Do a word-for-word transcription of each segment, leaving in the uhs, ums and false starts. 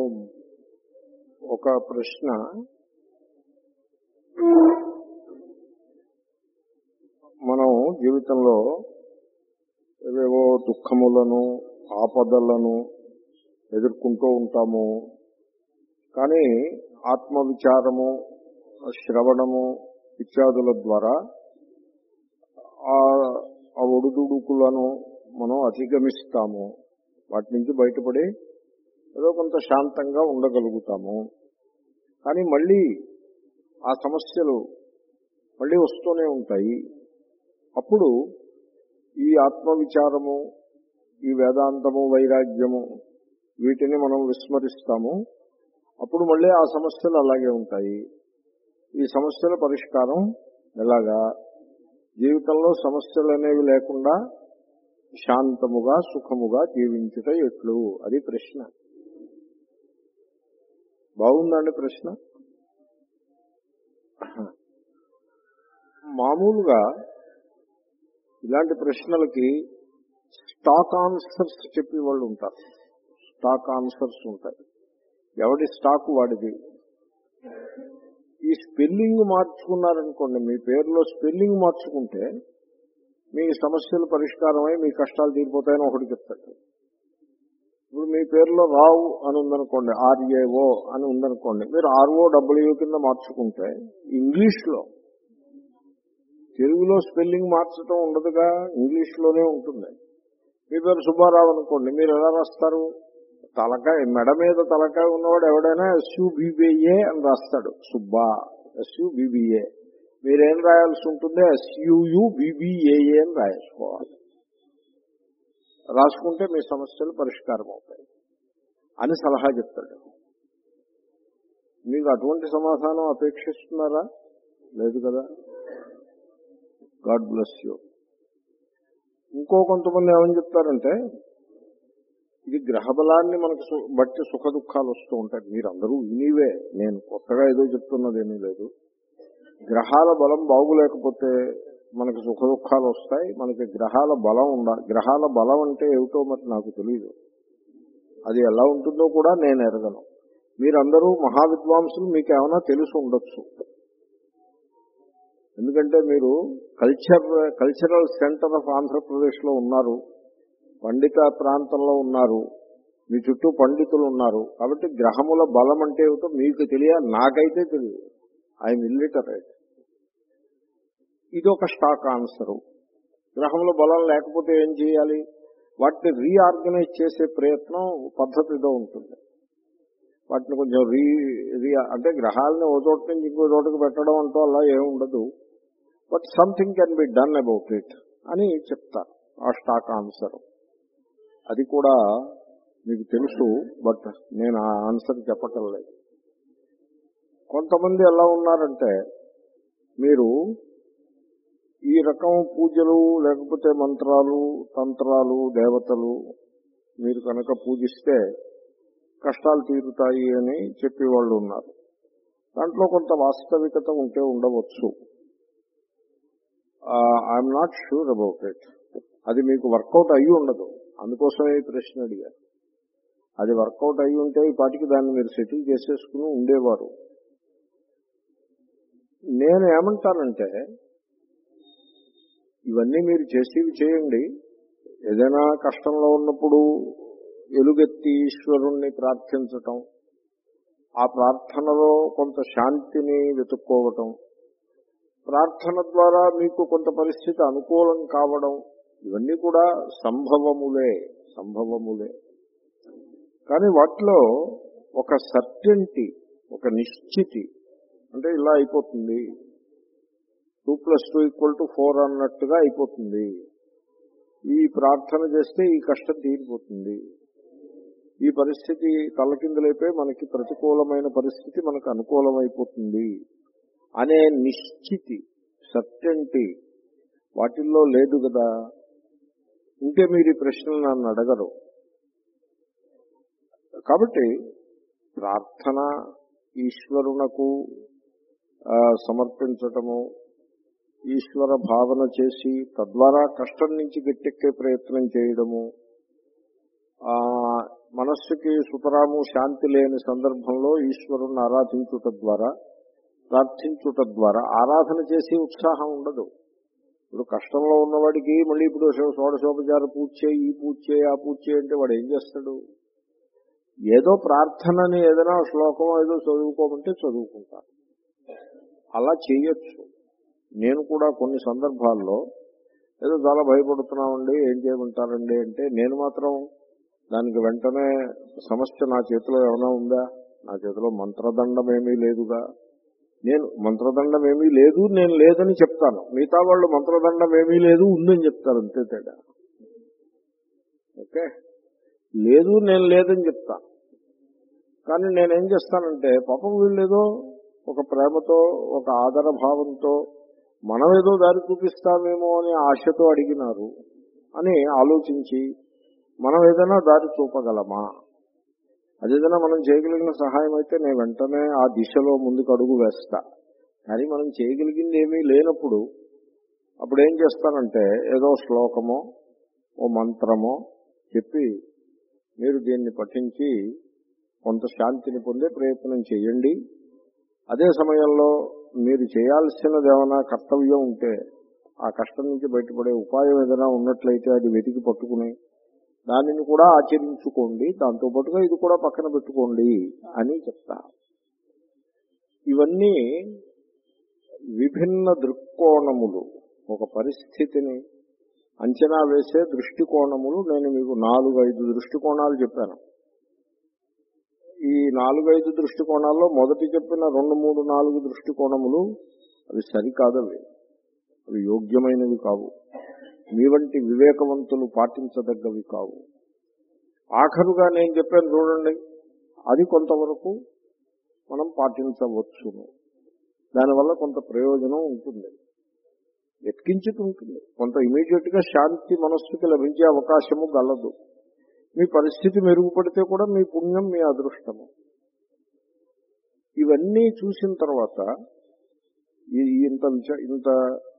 ఒక ప్రశ్న, మనం జీవితంలో ఏవేవో దుఃఖములను ఆపదలను ఎదుర్కొంటూ ఉంటాము. కానీ ఆత్మవిచారము, శ్రవణము ఇత్యాదుల ద్వారా ఆ ఒడిదుడుకులను మనం అధిగమిస్తాము. వాటి నుంచి బయటపడి ఏదో కొంత శాంతంగా ఉండగలుగుతాము. కానీ మళ్ళీ ఆ సమస్యలు మళ్ళీ వస్తూనే ఉంటాయి. అప్పుడు ఈ ఆత్మవిచారము, ఈ వేదాంతము, వైరాగ్యము వీటిని మనం విస్మరిస్తాము. అప్పుడు మళ్ళీ ఆ సమస్యలు అలాగే ఉంటాయి. ఈ సమస్యల పరిష్కారం ఎలాగా? జీవితంలో సమస్యలు అనేవి లేకుండా శాంతముగా సుఖముగా జీవించుట ఎట్లు? అది ప్రశ్న. బాగుందండి ప్రశ్న. మామూలుగా ఇలాంటి ప్రశ్నలకి స్టాక్ ఆన్సర్స్ చెప్పే వాళ్ళు ఉంటారు. స్టాక్ ఆన్సర్స్ ఉంటాయి. ఎవడి స్టాక్ వాడిది. ఈ స్పెల్లింగ్ మార్చుకున్నారనుకోండి, మీ పేరులో స్పెల్లింగ్ మార్చుకుంటే మీ సమస్యలు పరిష్కారమై మీ కష్టాలు తీరిపోతాయని ఒకటి చెప్తాడు. ఇప్పుడు మీ పేరులో రావు అని ఉందనుకోండి, ఆర్ఏఓ అని ఉందనుకోండి, మీరు ఆర్ఓ డబ్ల్యూ కింద మార్చుకుంటే ఇంగ్లీష్లో, తెలుగులో స్పెల్లింగ్ మార్చడం ఉండదుగా, ఇంగ్లీష్లోనే ఉంటుంది. మీ పేరు సుబ్బారావు అనుకోండి, మీరు ఎలా రాస్తారు? తలకాయ మెడ మీద తలకాయ ఉన్నవాడు ఎవడైనా ఎస్యూబీబీఏ అని రాస్తాడు. సుబ్బా ఎస్యూబీబీఏ. మీరేం రాయాల్సి ఉంటుంది? ఎస్యూయుబీబీఏఏ అని రాసుకోవాలి. రాసుకుంటే మీ సమస్యలు పరిష్కారం అవుతాయి అని సలహా చెప్తాడు. మీకు అటువంటి సమాధానం అపేక్షిస్తున్నారా? లేదు కదా. God bless you. ఇంకో కొంతమంది ఏమని చెప్తారంటే, ఇది గ్రహబలాన్ని మనకు బట్టి సుఖ దుఃఖాలు వస్తూ ఉంటాయి. మీరందరూ వినివే, నేను కొత్తగా ఏదో చెప్తున్నది ఏమీ లేదు. గ్రహాల బలం బాగులేకపోతే మనకు సుఖ దుఃఖాలు వస్తాయి. మనకి గ్రహాల బలం ఉండాలి. గ్రహాల బలం అంటే ఏమిటో మరి నాకు తెలియదు. అది ఎలా ఉంటుందో కూడా నేను ఎరగను. మీరందరూ మహావిద్వాంసులు, మీకు ఏమైనా తెలిసి ఉండొచ్చు. ఎందుకంటే మీరు culture cultural centre of Andhra Pradesh లో ఉన్నారు, పండిత ప్రాంతంలో ఉన్నారు, మీ చుట్టూ పండితులు ఉన్నారు. కాబట్టి గ్రహముల బలం అంటే ఏమిటో మీకు తెలియాలి. నాకైతే తెలియదు. I'm illiterate. ఇది ఒక స్టాక్ ఆన్సరు. గ్రహముల బలం లేకపోతే ఏం చేయాలి? వాటిని రీఆర్గనైజ్ చేసే ప్రయత్నం పద్ధతితో ఉంటుంది. వాటిని కొంచెం రీ రీ అంటే గ్రహాలని ఓ చోట నుంచి ఇంకో చోటకు పెట్టడం అంటూ అలా ఏమి ఉండదు. But something can be done about it అని చెప్తారు ఆ స్టాక్ ఆన్సర్. అది కూడా మీకు తెలుసు, బట్ నేను ఆ ఆన్సర్ చెప్పటం లేదు. కొంతమంది ఎలా ఉన్నారంటే, మీరు ఈ రకం పూజలు లేకపోతే మంత్రాలు, తంత్రాలు, దేవతలు మీరు కనుక పూజిస్తే కష్టాలు తీరుతాయి అని చెప్పేవాళ్ళు ఉన్నారు. దాంట్లో కొంత వాస్తవికత ఉంటే ఉండవచ్చు. I'm not sure about it. అది మీకు వర్కౌట్ అయ్యి ఉండదు. అందుకోసమే ఈ ప్రశ్న అడిగారు. అది వర్కౌట్ అయ్యి ఉంటే ఈ పాటికి దాన్ని మీరు సెటిల్ చేసేసుకుని ఉండేవారు. నేను ఏమంటానంటే, ఇవన్నీ మీరు చేసేవి చేయండి. ఏదైనా కష్టంలో ఉన్నప్పుడు ఎలుగెత్తి ఈశ్వరుణ్ణి ప్రార్థించటం, ఆ ప్రార్థనలో కొంత శాంతిని వెతుక్కోవటం, ప్రార్థన ద్వారా మీకు కొంత పరిస్థితి అనుకూలం కావడం, ఇవన్నీ కూడా సంభవములే సంభవములే కానీ వాటిలో ఒక సర్టెంటీ, ఒక నిశ్చితి, అంటే ఇలా అయిపోతుంది, two plus two equal to four అన్నట్టుగా అయిపోతుంది, ఈ ప్రార్థన చేస్తే ఈ కష్టం తీరిపోతుంది, ఈ పరిస్థితి తలకిందులైపోయి మనకి ప్రతికూలమైన పరిస్థితి మనకు అనుకూలమైపోతుంది అనే నిశ్చితి, సర్టెంటీ వాటిల్లో లేదు కదా. ఉంటే మీరు ఈ ప్రశ్నలు నన్ను అడగరు. కాబట్టి ప్రార్థన ఈశ్వరునకు సమర్పించటము, ఈశ్వర భావన చేసి తద్వారా కష్టం నుంచి గట్టెక్కే ప్రయత్నం చేయడము, మనస్సుకి సుతరాము శాంతి లేని సందర్భంలో ఈశ్వరుణ్ణి ఆరాధించుట ద్వారా, ప్రార్థించుట ద్వారా ఆరాధన చేసి ఉత్సాహం ఉండదు. ఇప్పుడు కష్టంలో ఉన్నవాడికి మళ్ళీ ఇప్పుడు షోడశోపచార పూజ చేయి, ఈ పూజ చేయి, ఆ పూజ చేయి అంటే వాడు ఏం చేస్తాడు? ఏదో ప్రార్థనని ఏదైనా శ్లోకం ఏదో చదువుకోమంటే చదువుకుంటారు. అలా చేయొచ్చు. నేను కూడా కొన్ని సందర్భాల్లో ఏదో చాలా భయపడుతున్నామండి, ఏం చేయమంటారండి అంటే నేను మాత్రం దానికి వెంటనే సమస్య నా చేతిలో ఏమైనా ఉందా? నా చేతిలో మంత్రదండం ఏమీ లేదుగా. నేను మంత్రదండం ఏమీ లేదు, నేను లేదని చెప్తాను. మిగతా వాళ్ళు మంత్రదండం ఏమీ లేదు, ఉందని చెప్తారు. అంతే తేడా. ఓకే, లేదు నేను లేదని చెప్తాను. కానీ నేనేం చేస్తానంటే పాపం వీళ్ళేదో ఒక ప్రేమతో, ఒక ఆదర భావంతో మనం ఏదో దారి చూపిస్తామేమో అని ఆశతో అడిగినారు అని ఆలోచించి మనం ఏదైనా దారి చూపగలమా, అదేదైనా మనం చేయగలిగిన సహాయం అయితే నేను వెంటనే ఆ దిశలో ముందుకు అడుగు వేస్తా. కానీ మనం చేయగలిగింది ఏమీ లేనప్పుడు అప్పుడు ఏం చేస్తానంటే ఏదో శ్లోకమో ఓ మంత్రమో చెప్పి మీరు దీన్ని పఠించి కొంత శాంతిని పొందే ప్రయత్నం చేయండి. అదే సమయంలో మీరు చేయాల్సినది ఏమైనా కర్తవ్యం ఉంటే ఆ కష్టం నుంచి బయటపడే ఉపాయం ఏదైనా ఉన్నట్లయితే అది వెతికి పట్టుకుని దానిని కూడా ఆచరించుకోండి, దాంతోపాటుగా ఇది కూడా పక్కన పెట్టుకోండి అని చెప్తా. ఇవన్నీ విభిన్న దృక్కోణములు, ఒక పరిస్థితిని అంచనా వేసే దృష్టికోణములు. నేను మీకు నాలుగు ఐదు దృష్టికోణాలు చెప్పాను. ఈ నాలుగైదు దృష్టికోణాల్లో మొదటి చెప్పిన రెండు మూడు నాలుగు దృష్టికోణములు అవి సరికాదవి, అవి యోగ్యమైనవి కావు, మీ వంటి వివేకవంతులు పాటించదగ్గవి కావు. ఆఖరుగా నేను చెప్పాను చూడండి, అది కొంతవరకు మనం పాటించవచ్చును. దానివల్ల కొంత ప్రయోజనం ఉంటుంది, ఎత్కించుతూ ఉంటుంది. కొంత ఇమీడియట్ గా శాంతి మనస్సుకి లభించే అవకాశము గలదు. మీ పరిస్థితి మెరుగుపడితే కూడా మీ పుణ్యం, మీ అదృష్టము. ఇవన్నీ చూసిన తర్వాత ఇంత ఇంత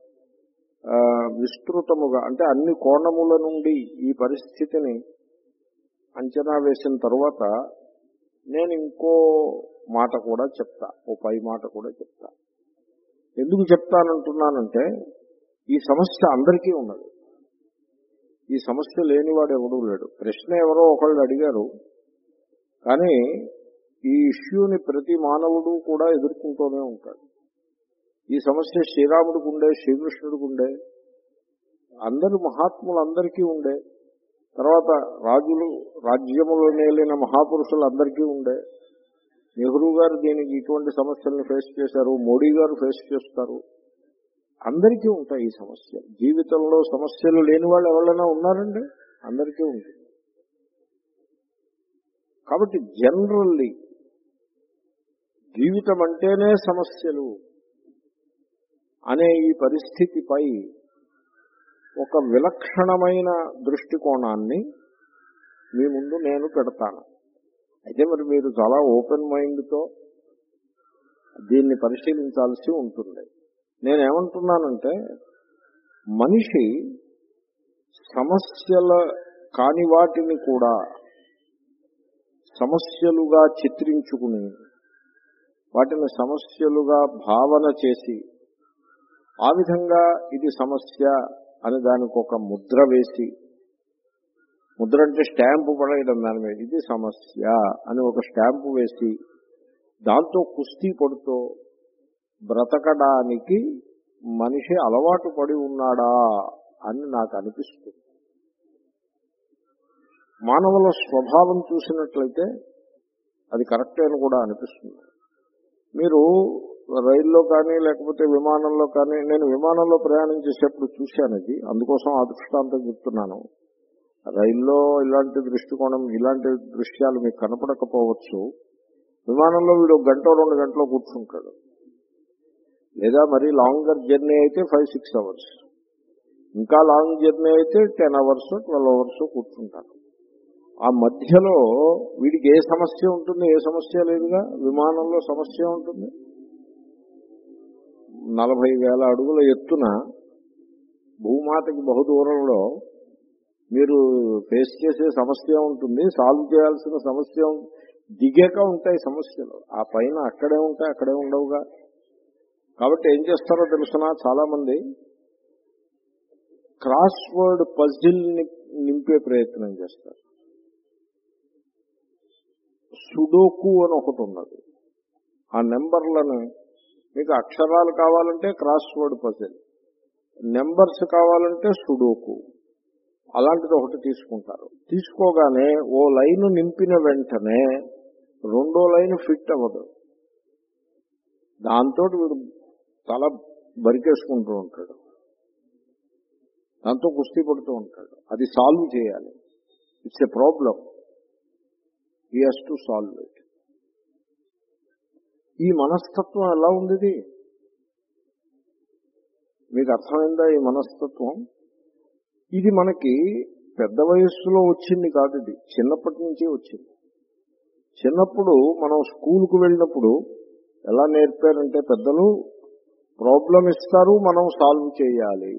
విస్తృతముగా అంటే అన్ని కోణముల నుండి ఈ పరిస్థితిని అంచనా వేసిన తర్వాత నేను ఇంకో మాట కూడా చెప్తా, ఓ పై మాట కూడా చెప్తా. ఎందుకు చెప్తానంటున్నానంటే ఈ సమస్య అందరికీ ఉన్నది. ఈ సమస్య లేనివాడు ఎవడూ లేడు. ప్రశ్న ఎవరో ఒకళ్ళు అడిగారు, కానీ ఈ ఇష్యూని ప్రతి మానవుడు కూడా ఎదుర్కొంటూనే ఉంటాడు. ఈ సమస్య శ్రీరాముడికి ఉండే, శ్రీకృష్ణుడికి ఉండే, అందరు మహాత్ములందరికీ ఉండే, తర్వాత రాజులు రాజ్యములు నేలిన మహాపురుషులందరికీ ఉండే. నెహ్రూ గారు దీనికి ఇటువంటి సమస్యలను ఫేస్ చేశారు, మోడీ గారు ఫేస్ చేస్తారు. అందరికీ ఉంటాయి ఈ సమస్యలు. జీవితంలో సమస్యలు లేని వాళ్ళు ఎవరైనా ఉన్నారండి? అందరికీ ఉంటుంది. కాబట్టి జనరల్లీ జీవితం అంటేనే సమస్యలు అనే ఈ పరిస్థితిపై ఒక విలక్షణమైన దృష్టికోణాన్ని మీ ముందు నేను పెడతాను. అయితే మరి మీరు చాలా ఓపెన్ మైండ్తో దీన్ని పరిశీలించాల్సి ఉంటుంది. నేనేమంటున్నానంటే మనిషి సమస్యల కాని వాటిని కూడా సమస్యలుగా చిత్రించుకుని వాటిని సమస్యలుగా భావన చేసి ఆ విధంగా ఇది సమస్య అని దానికి ఒక ముద్ర వేసి, ముద్ర అంటే స్టాంపు పడేయడం, దాని మీద ఇది సమస్య అని ఒక స్టాంపు వేసి దాంతో కుస్తీ పడుతూ బ్రతకడానికి మనిషి అలవాటు పడి ఉన్నాడా అని నాకు అనిపిస్తుంది. మానవుల స్వభావం చూసినట్లయితే అది కరెక్టే అని కూడా అనిపిస్తుంది. మీరు రైల్లో కానీ లేకపోతే విమానంలో కానీ, నేను విమానంలో ప్రయాణం చేసేప్పుడు చూశాను ఇది, అందుకోసం ఆ దృష్టాంతం చెప్తున్నాను. రైల్లో ఇలాంటి దృష్టికోణం, ఇలాంటి దృశ్యాలు మీకు కనపడకపోవచ్చు. విమానంలో వీడు ఒక గంట రెండు గంటలో కూర్చుంటాడు, లేదా మరి లాంగర్ జర్నీ అయితే ఫైవ్ సిక్స్ అవర్స్, ఇంకా లాంగ్ జర్నీ అయితే టెన్ అవర్స్ ట్వెల్వ్ అవర్స్ కూర్చుంటారు. ఆ మధ్యలో వీడికి ఏ సమస్య ఉంటుంది? ఏ సమస్య లేదుగా. విమానంలో సమస్య ఉంటుంది. నలభై వేల అడుగుల ఎత్తున భూమాతకి బహుదూరంలో మీరు ఫేస్ చేసే సమస్య ఉంటుంది, సాల్వ్ చేయాల్సిన సమస్య దిగాక ఉంటాయి సమస్యలు. ఆ పైన అక్కడే ఉంటాయి, అక్కడే ఉండవుగా. కాబట్టి ఏం చేస్తారో తెలుసునా, చాలా మంది క్రాస్ వర్డ్ పజిల్ ని నింపే ప్రయత్నం చేస్తారు. సుడోకు అని ఒకటి ఉన్నది. ఆ నెంబర్లను, మీకు అక్షరాలు కావాలంటే క్రాస్ వర్డ్ పజిల్, నెంబర్స్ కావాలంటే సుడోకు, అలాంటిది ఒకటి తీసుకుంటారు. తీసుకోగానే ఓ లైన్ నింపిన వెంటనే రెండో లైన్ ఫిట్ అవ్వదు. దాంతో వీడు తల బరికేసుకుంటూ ఉంటాడు, దాంతో కుస్తీ పడుతూ ఉంటాడు. అది సాల్వ్ చేయాలి. It's a problem, he has to solve it. ఈ మనస్తత్వం ఎలా ఉంది? మీకు అర్థమైందా ఈ మనస్తత్వం? ఇది మనకి పెద్ద వయస్సులో వచ్చింది కాదు, ఇది చిన్నప్పటి నుంచి వచ్చింది. చిన్నప్పుడు మనం స్కూల్కు వెళ్ళినప్పుడు ఎలా నేర్పారంటే పెద్దలు ప్రాబ్లం ఇస్తారు, మనం సాల్వ్ చేయాలి.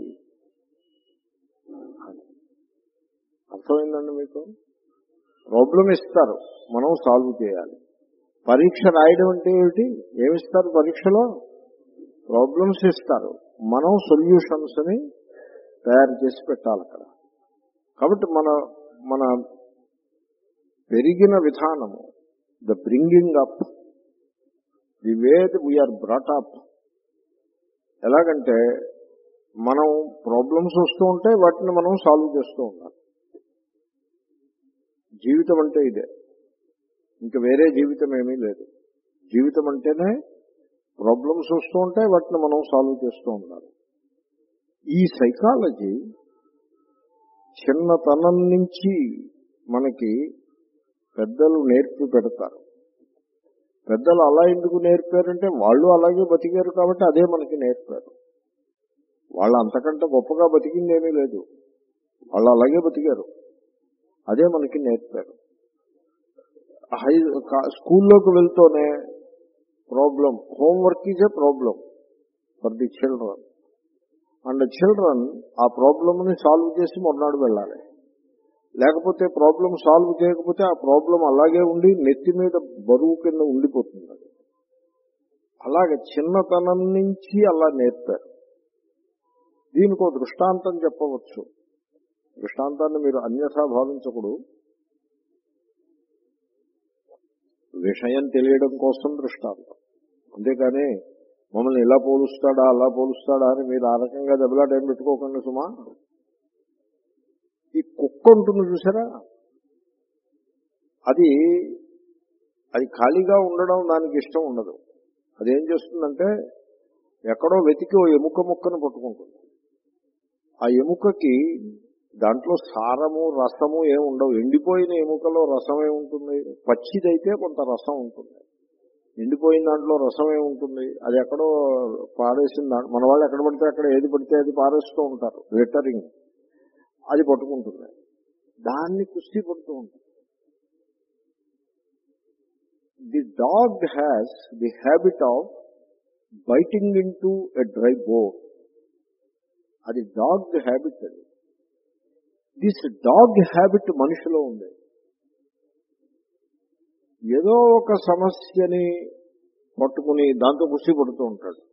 అర్థమైందండి మీకు? ప్రాబ్లం ఇస్తారు, మనం సాల్వ్ చేయాలి. పరీక్ష రాయడం అంటే ఏమిటి? ఏమిస్తారు పరీక్షలో? ప్రాబ్లమ్స్ ఇస్తారు, మనం సొల్యూషన్స్ ని తయారు చేసి పెట్టాలి అక్కడ. కాబట్టి మన మన పెరిగిన విధానము, the bringing up, the way we are brought up, ఎలాగంటే మనం ప్రాబ్లమ్స్ వస్తూ ఉంటే వాటిని మనం సాల్వ్ చేస్తూ ఉండాలి. జీవితం అంటే ఇదే, ఇంకా వేరే జీవితం ఏమీ లేదు. జీవితం అంటేనే ప్రాబ్లమ్స్ వస్తూ ఉంటాయి, వాటిని మనం సాల్వ్ చేస్తూ ఉండాలి. ఈ సైకాలజీ చిన్నతనం నుంచి మనకి పెద్దలు నేర్పి పెడతారు. పెద్దలు అలా ఎందుకు నేర్పారంటే వాళ్ళు అలాగే బతికారు కాబట్టి అదే మనకి నేర్పారు. వాళ్ళు అంతకంటే గొప్పగా బతికింది ఏమీ లేదు, వాళ్ళు అలాగే బతికారు, అదే మనకి నేర్పారు. హై స్కూల్లోకి వెళ్తూనే problem, homework is a problem for the children, and children ఆ ప్రాబ్లంని సాల్వ్ చేసి మొన్నాడు వెళ్ళాలి. లేకపోతే ప్రాబ్లం సాల్వ్ చేయకపోతే ఆ ప్రాబ్లం అలాగే ఉండి నెత్తి మీద బరువు కింద ఉండిపోతుంది. అలాగే చిన్నతనం నుంచి అలా నేర్పారు. దీనికి ఒక దృష్టాంతం చెప్పవచ్చు. దృష్టాంతాన్ని మీరు అన్యథా భావించకూడదు. విషయం తెలియడం కోసం దృష్టాంతం, అంతేకాని మమ్మల్ని ఇలా పోలుస్తాడా అలా పోలుస్తాడా అని మీరు ఆ రకంగా దెబ్బలాట ఏం పెట్టుకోకండి సుమా. ఈ కుక్క ఉంటుంది చూసారా, అది అది ఖాళీగా ఉండడం దానికి ఇష్టం ఉండదు. అదేం చేస్తుందంటే ఎక్కడో వెతికి ఓ ఎముక ముక్కను పట్టుకుంటుంది. ఆ ఎముకకి దాంట్లో సారము రసము ఏమి ఉండవు. ఎండిపోయిన ఎముకలో రసం ఏముంటుంది? పచ్చిదైతే కొంత రసం ఉంటుంది, ఎండిపోయిన దాంట్లో రసం ఏముంటుంది? అది ఎక్కడో పారేసిన దాంట్లో, మన వాళ్ళు ఎక్కడ పడితే అక్కడ ఏది పడితే అది పారేస్తూ ఉంటారు, లిటరింగ్. అది పట్టుకుంటుంది, దాన్ని కుస్తీ పడుతూ ఉంటుంది. The dog has the habit of biting into a dry bone. అది డాగ్ హ్యాబిట్. అది దిస్ డాగ్ హ్యాబిట్ మనిషిలో ఉంది. ఏదో ఒక సమస్యని పట్టుకుని దాంతో కుస్తీ పడుతూ ఉంటాడు.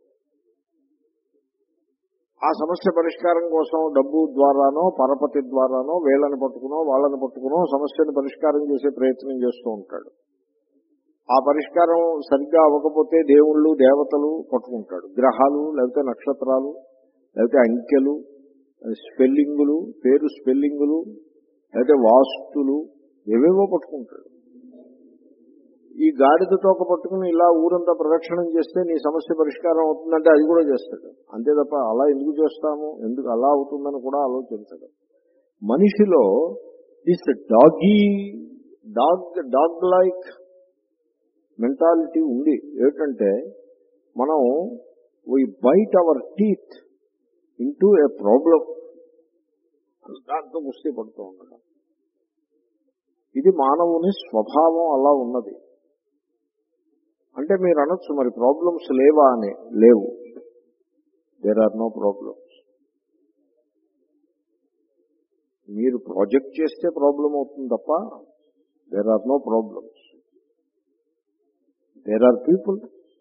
ఆ సమస్య పరిష్కారం కోసం డబ్బు ద్వారానో పరపతి ద్వారానో వీళ్ళని పట్టుకునో వాళ్ళని పట్టుకునో సమస్యను పరిష్కారం చేసే ప్రయత్నం చేస్తూ ఉంటాడు. ఆ పరిష్కారం సరిగ్గా అవ్వకపోతే దేవుళ్ళు దేవతలు పట్టుకుంటాడు, గ్రహాలు లేకపోతే నక్షత్రాలు లేకపోతే అంకెలు, స్పెల్లింగులు, పేరు స్పెల్లింగులు, లేకపోతే వాస్తులు, ఏవేవో పట్టుకుంటాడు. ఈ గాడిద తోక పట్టుకుని ఇలా ఊరంతా ప్రదక్షిణం చేస్తే నీ సమస్య పరిష్కారం అవుతుందంటే అది కూడా చేస్తాడు. అంతే తప్ప అలా ఎందుకు చేస్తాము, ఎందుకు అలా అవుతుందని కూడా ఆలోచించడు. మనిషిలో this doggy dog dog like mentality ఉంది. ఏమిటంటే మనం we bite our teeth into a problem, దాంతో కుస్తీ పడుతూ ఉండడం. ఇది మానవుని స్వభావం, అలా ఉన్నది. అంటే మీరు అనొచ్చు మరి ప్రాబ్లమ్స్ లేవా అని. లేవు, దేర్ ఆర్ నో ప్రాబ్లమ్స్. మీరు ప్రాజెక్ట్ చేస్తే ప్రాబ్లం అవుతుంది తప్ప there are no problems. There are people,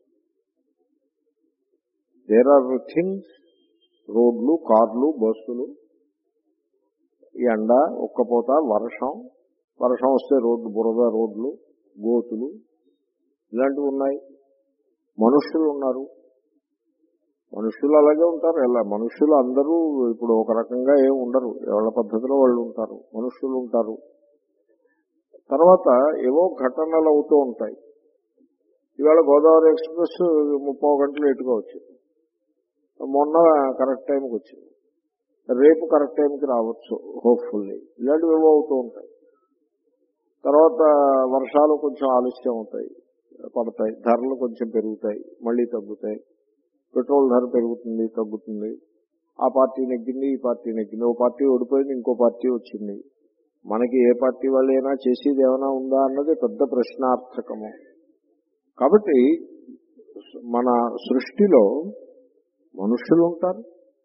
there are things, రోడ్లు, కార్లు, బస్సులు, ఈ ఎండ, ఒక్కపోత, వర్షం, వర్షం వస్తే రోడ్లు, బురద రోడ్లు, గోతులు, ఇలాంటివి ఉన్నాయి. మనుష్యులు ఉన్నారు, మనుష్యులు అలాగే ఉంటారు. ఎలా మనుష్యులు అందరూ ఇప్పుడు ఒక రకంగా ఏం ఉండరు, ఎవరి పద్ధతిలో వాళ్ళు ఉంటారు, మనుష్యులు ఉంటారు. తర్వాత ఏవో ఘటనలు అవుతూ ఉంటాయి. ఇవాళ గోదావరి ఎక్స్ప్రెస్ ముప్పై గంటలు లేటుగా వచ్చింది, మొన్న కరెక్ట్ టైంకి వచ్చింది, రేపు కరెక్ట్ టైంకి రావచ్చు హోప్ఫుల్లీ. ఇలాంటివి ఏవో అవుతూ ఉంటాయి. తర్వాత వర్షాలు కొంచెం ఆలస్యం అవుతాయి, పడతాయి, ధరలు కొంచెం పెరుగుతాయి, మళ్ళీ తగ్గుతాయి. పెట్రోల్ ధర పెరుగుతుంది, తగ్గుతుంది. ఆ పార్టీ నెగ్గింది, ఈ పార్టీ నెగ్గింది, ఓ పార్టీ ఓడిపోయింది, ఇంకో పార్టీ వచ్చింది. మనకి ఏ పార్టీ వాళ్ళైనా చేసేది ఏమైనా ఉందా అన్నది పెద్ద ప్రశ్నార్థకము. కాబట్టి మన సృష్టిలో మనుషులు ఉంటారు,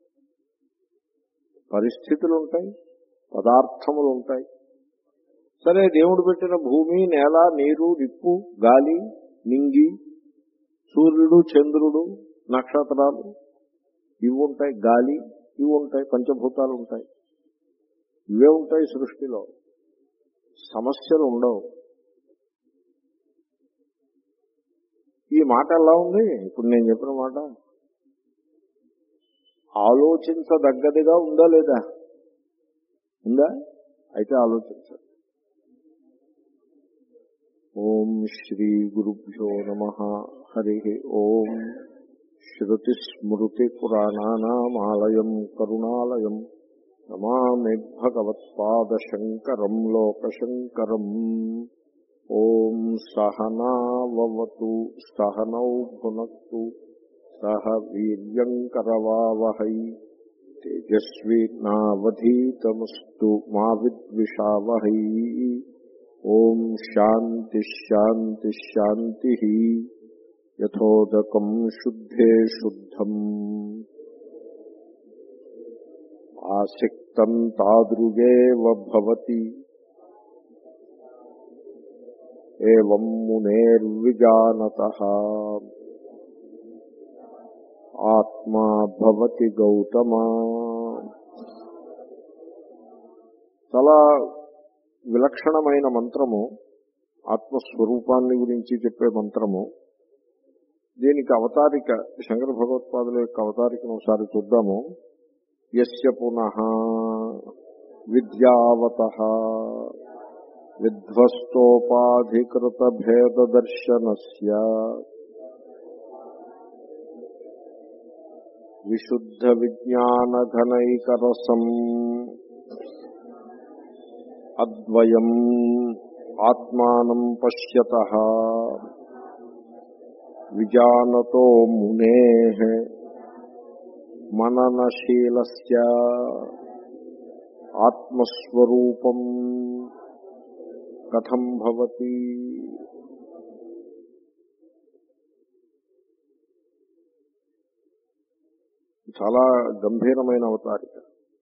పరిస్థితులు ఉంటాయి, పదార్థములు ఉంటాయి. సరే, దేవుడు పెట్టిన భూమి, నేల, నీరు, నిప్పు, గాలి, నింగి, సూర్యుడు, చంద్రుడు, నక్షత్రాలు ఇవి ఉంటాయి, గాలి ఇవి ఉంటాయి, పంచభూతాలు ఉంటాయి, ఇవే ఉంటాయి సృష్టిలో. సమస్యలు ఉండవు. ఈ మాట ఎలా ఉంది ఇప్పుడు నేను చెప్పిన మాట? ఆలోచించదగ్గదిగా ఉందా లేదా? ఉందా? అయితే ఆలోచించండి. ఓం శ్రీ గురుభ్యో నమః. హరి ఓం. శ్రుతి స్మృతి పురాణానామాలయం కరుణాలయం నమామి భగవత్పాదశంకరం లోకశంకరం. ఓం సహనావవతు సహనౌ భునక్తు సహ వీర్యంకరవావహై తేజస్వినావధీతమస్తు మా విద్విషావహై. ఓం శాంతి శాంతి శాంతి. యథోదకం శుద్ధే శుద్ధం ఆసక్తం తాదృగేవ భవతి. ఏవం మునేర్విజానతః ఆత్మా భవతి గౌతమా. చాలా విలక్షణమైన మంత్రము, ఆత్మస్వరూపాన్ని గురించి చెప్పే మంత్రము. దీనికి అవతారిక శంకర భగవత్పాదుల యొక్క అవతారికను ఒకసారి చూద్దాము. యస్య పునః విద్యావతః విధ్వస్తోపాధికృత భేద దర్శనస్య విశుద్ధ విజ్ఞాన ఘనైకరసం అద్వయం ఆత్మానం పశ్యతః విజానతో మునేః మననశీలస్య ఆత్మస్వరూపం కథం భవతి. చాలా గంభీరమైన అవతారిక.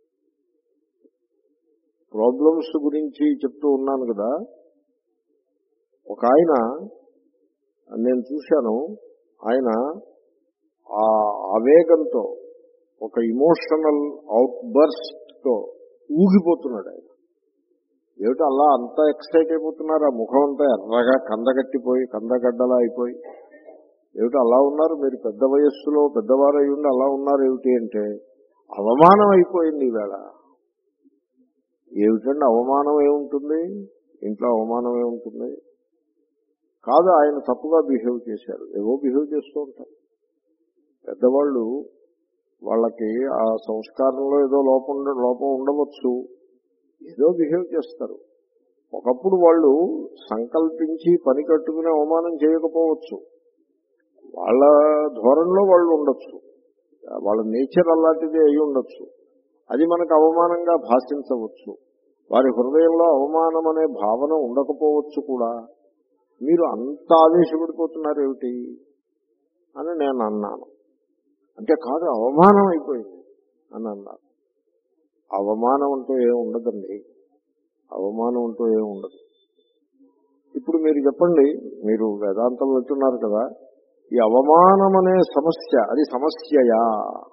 ప్రాబ్లమ్స్ గురించి చెప్తూ ఉన్నాను కదా. ఒక ఆయన నేను చూశాను, ఆయన ఆ ఆవేగంతో, ఒక ఇమోషనల్ అవుట్ బర్స్ట్ తో ఊగిపోతున్నాడు. ఆయన ఏమిటి అలా అంతా ఎక్సైట్ అయిపోతున్నారు? ఆ ముఖం అంతా ఎర్రగా కందగట్టిపోయి కందగడ్డలా అయిపోయి ఏమిటి అలా ఉన్నారు? మీరు పెద్ద వయస్సులో పెద్దవారు అయి ఉండి అలా ఉన్నారు ఏమిటి అంటే, అవమానం అయిపోయింది ఈవేళ. ఏమిటండి అవమానం ఏముంటుంది? ఇంట్లో అవమానం ఏముంటుంది? కాదు, ఆయన తప్పుగా బిహేవ్ చేశారు. ఏవో బిహేవ్ చేస్తూ ఉంటారు పెద్దవాళ్ళు. వాళ్ళకి ఆ సంస్కారంలో ఏదో లోపం లోపం ఉండవచ్చు, ఏదో బిహేవ్ చేస్తారు. ఒకప్పుడు వాళ్ళు సంకల్పించి పని కట్టుకుని అవమానం చేయకపోవచ్చు, వాళ్ళ ధోరణిలో వాళ్ళు ఉండొచ్చు, వాళ్ళ నేచర్ అలాంటిది అయి ఉండొచ్చు. అది మనకు అవమానంగా భాషించవచ్చు. వారి హృదయంలో అవమానం అనే భావన ఉండకపోవచ్చు కూడా. మీరు అంత ఆవేశపడిపోతున్నారు ఏమిటి అని నేను అన్నాను. అంటే కాదు, అవమానం అయిపోయింది అని అన్నారు. అవమానం అంటూ ఏమి ఉండదండి. అవమానం అంటూ ఏమి ఉండదు. ఇప్పుడు మీరు చెప్పండి, మీరు వేదాంతం వెళ్తున్నారు కదా, ఈ అవమానం అనే సమస్య అది సమస్యయా?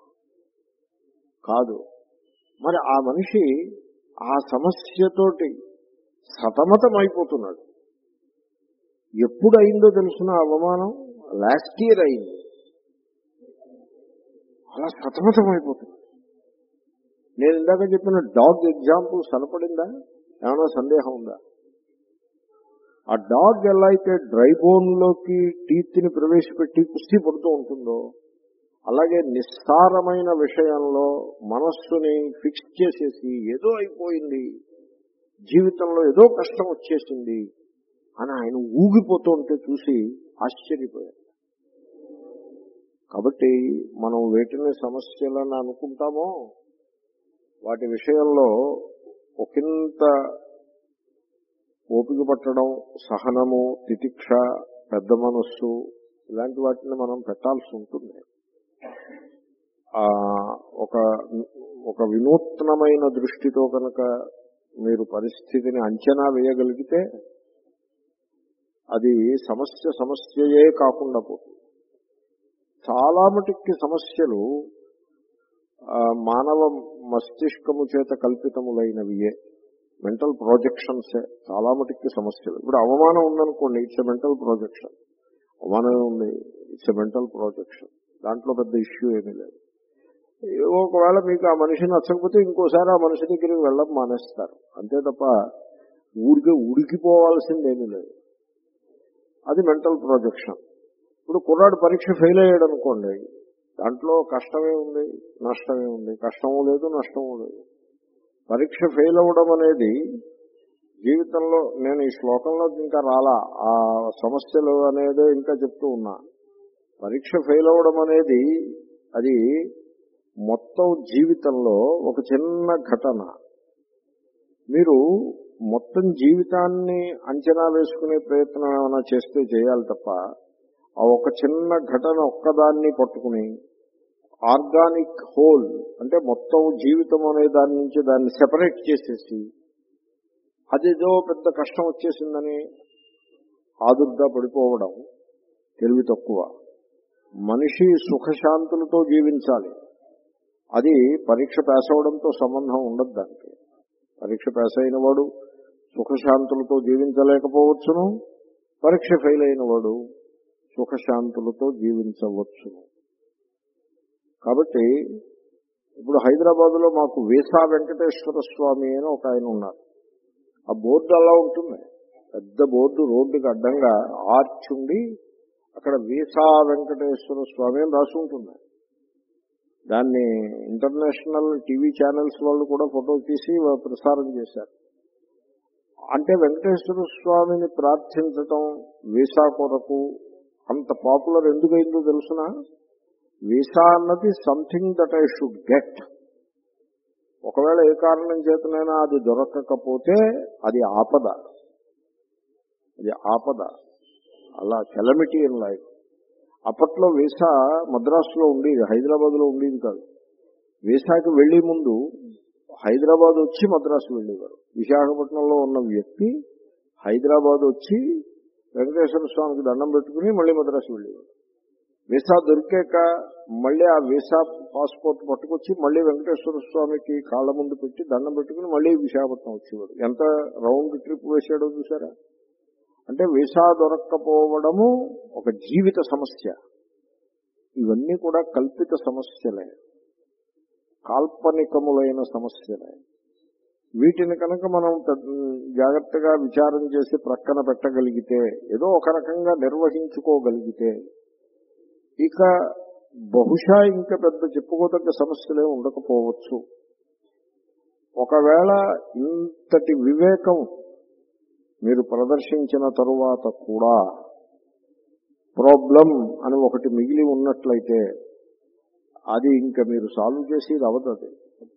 కాదు. మరి ఆ మనిషి ఆ సమస్యతోటి సతమతం అయిపోతున్నాడు. ఎప్పుడు అయిందో తెలుసిన అవమానం? లాస్ట్ ఇయర్ అయింది. అలా సతమతం అయిపోతుంది. నేను ఇందాక చెప్పిన డాగ్ ఎగ్జాంపుల్ సరిపడిందా? ఏమైనా సందేహం ఉందా? ఆ డాగ్ ఎలా అయితే డ్రై బోన్లోకి టీత్ని ప్రవేశపెట్టి కుస్తీ పడుతూ ఉంటుందో, అలాగే నిస్సారమైన విషయంలో మనస్సుని ఫిక్స్ చేసేసి ఏదో అయిపోయింది, జీవితంలో ఏదో కష్టం వచ్చేసింది అని ఆయన ఊగిపోతూ ఉంటే చూసి ఆశ్చర్యపోయారు. కాబట్టి మనం వేటిని సమస్యలని అనుకుంటామో వాటి విషయంలో ఒకంత ఓపిక పట్టడం, సహనము, తితిక్ష, పెద్ద మనస్సు ఇలాంటి వాటిని మనం పెట్టాల్సి ఉంటుంది. ఒక ఒక వినూత్నమైన దృష్టితో కనుక మీరు పరిస్థితిని అంచనా వేయగలిగితే అది సమస్య సమస్యయే కాకుండా పోతుంది. చాలా మటుకి సమస్యలు మానవ మస్తిష్కము చేత కల్పితములైనవియే, మెంటల్ ప్రాజెక్షన్సే చాలా మటుకి సమస్యలు. ఇప్పుడు అవమానం ఉందనుకోండి, ఇట్స్ ఎ మెంటల్ ప్రాజెక్షన్. అవమానం ఉంది, ఇట్స్ ఎ మెంటల్ ప్రాజెక్షన్. దాంట్లో పెద్ద ఇష్యూ ఏమీ లేదు. ఒకవేళ మీకు ఆ మనిషి నచ్చకపోతే ఇంకోసారి ఆ మనిషి దగ్గరికి వెళ్ళడం మానేస్తారు, అంతే తప్ప ఊరికి ఉడికిపోవాల్సిందేమీ లేదు. అది మెంటల్ ప్రాజెక్షన్. ఇప్పుడు కుర్రాడు పరీక్ష ఫెయిల్ అయ్యాడు అనుకోండి, దాంట్లో కష్టమే ఉంది, నష్టమే ఉంది. కష్టమూ లేదు, నష్టమూ లేదు. పరీక్ష ఫెయిల్ అవ్వడం అనేది జీవితంలో, నేను ఈ శ్లోకంలో ఇంకా రాలా, ఆ సమస్యలు అనేదే ఇంకా చెప్తూ ఉన్నా. పరీక్ష ఫెయిల్ అవ్వడం అనేది అది మొత్తం జీవితంలో ఒక చిన్న ఘటన. మీరు మొత్తం జీవితాన్ని అంచనా వేసుకునే ప్రయత్నం ఏమైనా చేస్తే చేయాలి తప్ప, ఆ ఒక చిన్న ఘటన ఒక్కదాన్ని పట్టుకుని ఆర్గానిక్ హోల్ అంటే మొత్తం జీవితం అనే దాని నుంచి దాన్ని సెపరేట్ చేసేసి అదేదో పెద్ద కష్టం వచ్చేసిందని ఆదుర్దా పడిపోవడం తెలివి తక్కువ. మనిషి సుఖశాంతులతో జీవించాలి. అది పరీక్ష పాస్ అవడంతో సంబంధం ఉండదు దానికి. పరీక్ష పాస్ అయిన వాడు సుఖశాంతులతో జీవించలేకపోవచ్చును, పరీక్ష ఫెయిల్ అయిన వాడు సుఖశాంతులతో జీవించవచ్చును. కాబట్టి ఇప్పుడు హైదరాబాద్లో మాకు వీసా వెంకటేశ్వర స్వామి అని ఒక ఆయన ఉన్నారు. ఆ బోర్డు అలా ఉంటుంది, పెద్ద బోర్డు రోడ్డుకి అడ్డంగా ఆర్చ్ ఉండి అక్కడ వీసా వెంకటేశ్వర స్వామి అని రాసి ఉంటుంది. దాన్ని ఇంటర్నేషనల్ టీవీ ఛానల్స్ వాళ్ళు కూడా ఫోటో తీసి ప్రసారం చేశారు. అంటే వెంకటేశ్వర స్వామిని ప్రార్థించటం వీసా కొరకు అంత పాపులర్ ఎందుకైందో తెలుసునా? వీసా అన్నది something that I should get. ఒకవేళ ఏ కారణం చేతనైనా అది దొరకకపోతే అది ఆపద, అది ఆపద. అలా కెలమిటీ ఇన్ లైఫ్. అప్పట్లో వీసా మద్రాసులో ఉండేది, హైదరాబాద్లో ఉండేది కాదు. వీసాకి వెళ్లే ముందు హైదరాబాద్ వచ్చి మద్రాసు వెళ్ళేవారు. విశాఖపట్నంలో ఉన్న వ్యక్తి హైదరాబాద్ వచ్చి వెంకటేశ్వర స్వామికి దండం పెట్టుకుని మళ్ళీ మద్రాసు వెళ్ళేవారు. వీసా దొరికాక మళ్ళీ ఆ వీసా పాస్పోర్ట్ పట్టుకొచ్చి మళ్ళీ వెంకటేశ్వర స్వామికి కాళ్ళ ముందు పెట్టి దండం పెట్టుకుని మళ్ళీ విశాఖపట్నం వచ్చేవారు. ఎంత రౌండ్ ట్రిప్ వేసాడో చూసారా? అంటే వీసా దొరక్కపోవడము ఒక జీవిత సమస్య. ఇవన్నీ కూడా కల్పిత సమస్యలే, కాల్పనికములైన సమస్యలే. వీటిని కనుక మనం జాగ్రత్తగా విచారం చేసి ప్రక్కన పెట్టగలిగితే, ఏదో ఒక రకంగా నిర్వహించుకోగలిగితే, ఇక బహుశా ఇంకా పెద్ద చెప్పుకోదగ్గ సమస్యలే ఉండకపోవచ్చు. ఒకవేళ ఇంతటి వివేకం మీరు ప్రదర్శించిన తరువాత కూడా ప్రాబ్లం అని ఒకటి మిగిలి ఉన్నట్లయితే అది ఇంకా మీరు సాల్వ్ చేసేది అవదు.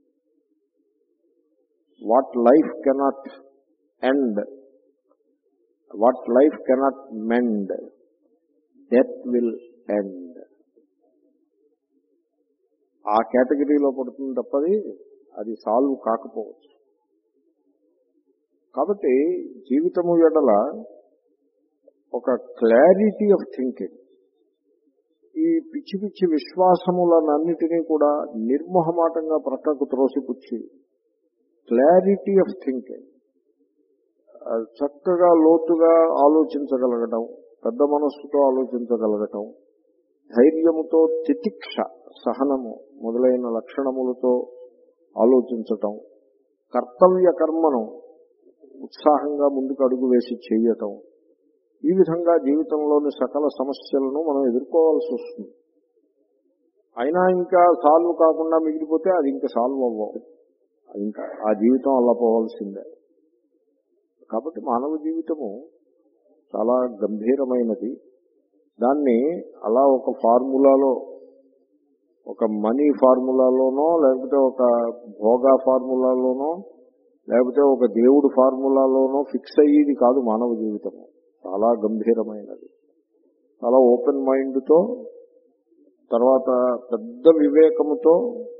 What life cannot end, what life cannot mend, death will end. ఆ కేటగిరీలో పడుతుంది తప్పది అది సాల్వ్ కాకపోవచ్చు. కాబట్టి జీవితము ఎడల ఒక క్లారిటీ ఆఫ్ థింకింగ్, ఈ పిచ్చి పిచ్చి విశ్వాసములనన్నిటినీ కూడా నిర్మోహమాటంగా ప్రక్కకు త్రోసిపుచ్చి క్లారిటీ ఆఫ్ థింకింగ్, చక్కగా లోతుగా ఆలోచించగలగటం, పెద్ద మనస్సుతో ఆలోచించగలగటం, ధైర్యముతో తితిక్ష సహనము మొదలైన లక్షణములతో ఆలోచించటం, కర్తవ్య కర్మను ఉత్సాహంగా ముందుకు అడుగు వేసి చేయటం, ఈ విధంగా జీవితంలోని సకల సమస్యలను మనం ఎదుర్కోవాల్సి వస్తుంది. అయినా ఇంకా సాల్వ్ కాకుండా మిగిలిపోతే అది ఇంకా సాల్వ్ అవ్వవు, ఇంకా ఆ జీవితం అలా పోవాల్సిందే. కాబట్టి మానవ జీవితము చాలా గంభీరమైనది. దాన్ని అలా ఒక ఫార్ములాలో, ఒక మనీ ఫార్ములాలోనో, లేకపోతే ఒక భోగా ఫార్ములాలోనో, లేకపోతే ఒక దేవుడు ఫార్ములాలోనో ఫిక్స్ అయ్యేది కాదు. మానవ జీవితము చాలా గంభీరమైనది. చాలా ఓపెన్ మైండ్తో, తర్వాత పెద్ద వివేకముతో,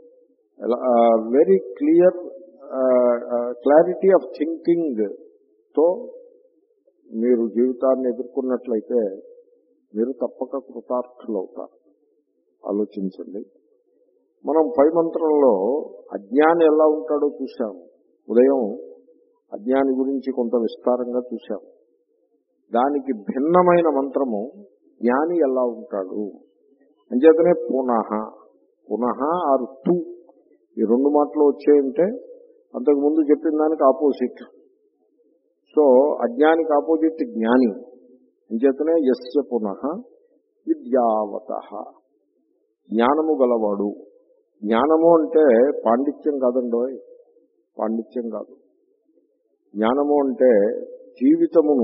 very clear clarity of thinking తో మీరు జీవితాన్ని ఎదుర్కొన్నట్లయితే మీరు తప్పక కృతార్థులు అవుతారు. ఆలోచించండి. మనం పై మంత్రంలో అజ్ఞాని ఎలా ఉంటాడో చూశాము. ఉదయం అజ్ఞాని గురించి కొంత విస్తారంగా చూశాము. దానికి భిన్నమైన మంత్రము జ్ఞాని ఎలా ఉంటాడు అంచేతనే పునః పునః ఆరు టూ ఈ రెండు మాటలు వచ్చాయంటే అంతకుముందు చెప్పిన దానికి ఆపోజిట్. సో అజ్ఞానికి ఆపోజిట్ జ్ఞాని. అంచేతనే యస్య పునః విద్యావతః, జ్ఞానము గలవాడు. జ్ఞానము అంటే పాండిత్యం కాదండోయ్, పాండిత్యం కాదు. జ్ఞానము అంటే జీవితమును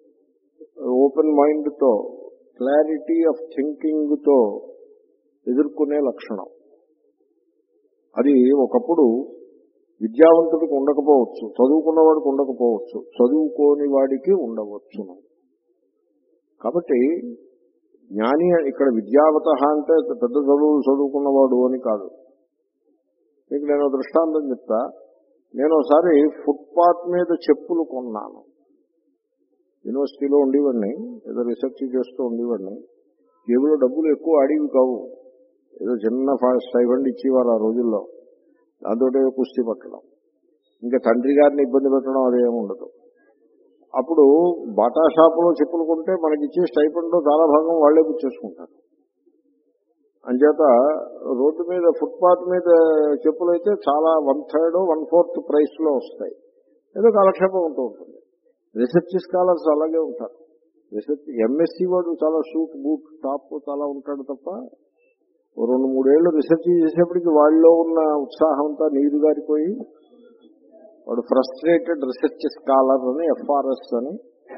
ఓపెన్ మైండ్తో, క్లారిటీ ఆఫ్ థింకింగ్తో ఎదుర్కొనే లక్షణం. అది ఒకప్పుడు విద్యావంతుడికి ఉండకపోవచ్చు, చదువుకున్నవాడికి ఉండకపోవచ్చు, చదువుకోని వాడికి ఉండవచ్చును. కాబట్టి జ్ఞాని ఇక్కడ విద్యావత అంటే పెద్ద చదువులు చదువుకున్నవాడు అని కాదు. మీకు నేను దృష్టాంతం చెప్తా. నేను ఒకసారి ఫుట్పాత్ మీద చెప్పులు కొన్నాను. యూనివర్సిటీలో ఉండేవాడిని, ఏదో రీసెర్చ్ చేస్తూ ఉండేవాడిని. జేబులో డబ్బులు ఎక్కువ అడిగి కావు, ఏదో చిన్న స్టైఫండ్ ఇచ్చేవారు ఆ రోజుల్లో. దాంతో కుస్తీ పట్టడం, ఇంకా తండ్రి గారిని ఇబ్బంది పెట్టడం అదేమి ఉండదు. అప్పుడు బాటా షాపులో చెప్పులు కొంటే మనకిచ్చే స్టైఫండ్లో చాలా భాగం వాళ్లే పుచ్చేసుకుంటారు. అంచేత రోడ్డు మీద ఫుట్పాత్ మీద చెప్పులు అయితే చాలా one third one fourth price లో వస్తాయి. ఏదో కాలక్షేపం ఉంటూ ఉంటుంది. రీసెర్చ్ స్కాలర్స్ అలాగే ఉంటారు. రీసెర్చ్ ఎంఎస్సీ వాడు చాలా షూట్ బూట్ టాప్ చాలా ఉంటాడు తప్ప, రెండు మూడేళ్లు రీసెర్చ్ చేసేప్పటికి వాళ్ళలో ఉన్న ఉత్సాహం అంతా నీరు గారిపోయి వాడు ఫ్రస్ట్రేటెడ్ రీసెర్చ్ స్కాలర్ అని, ఎఫ్ఆర్ఎస్ అని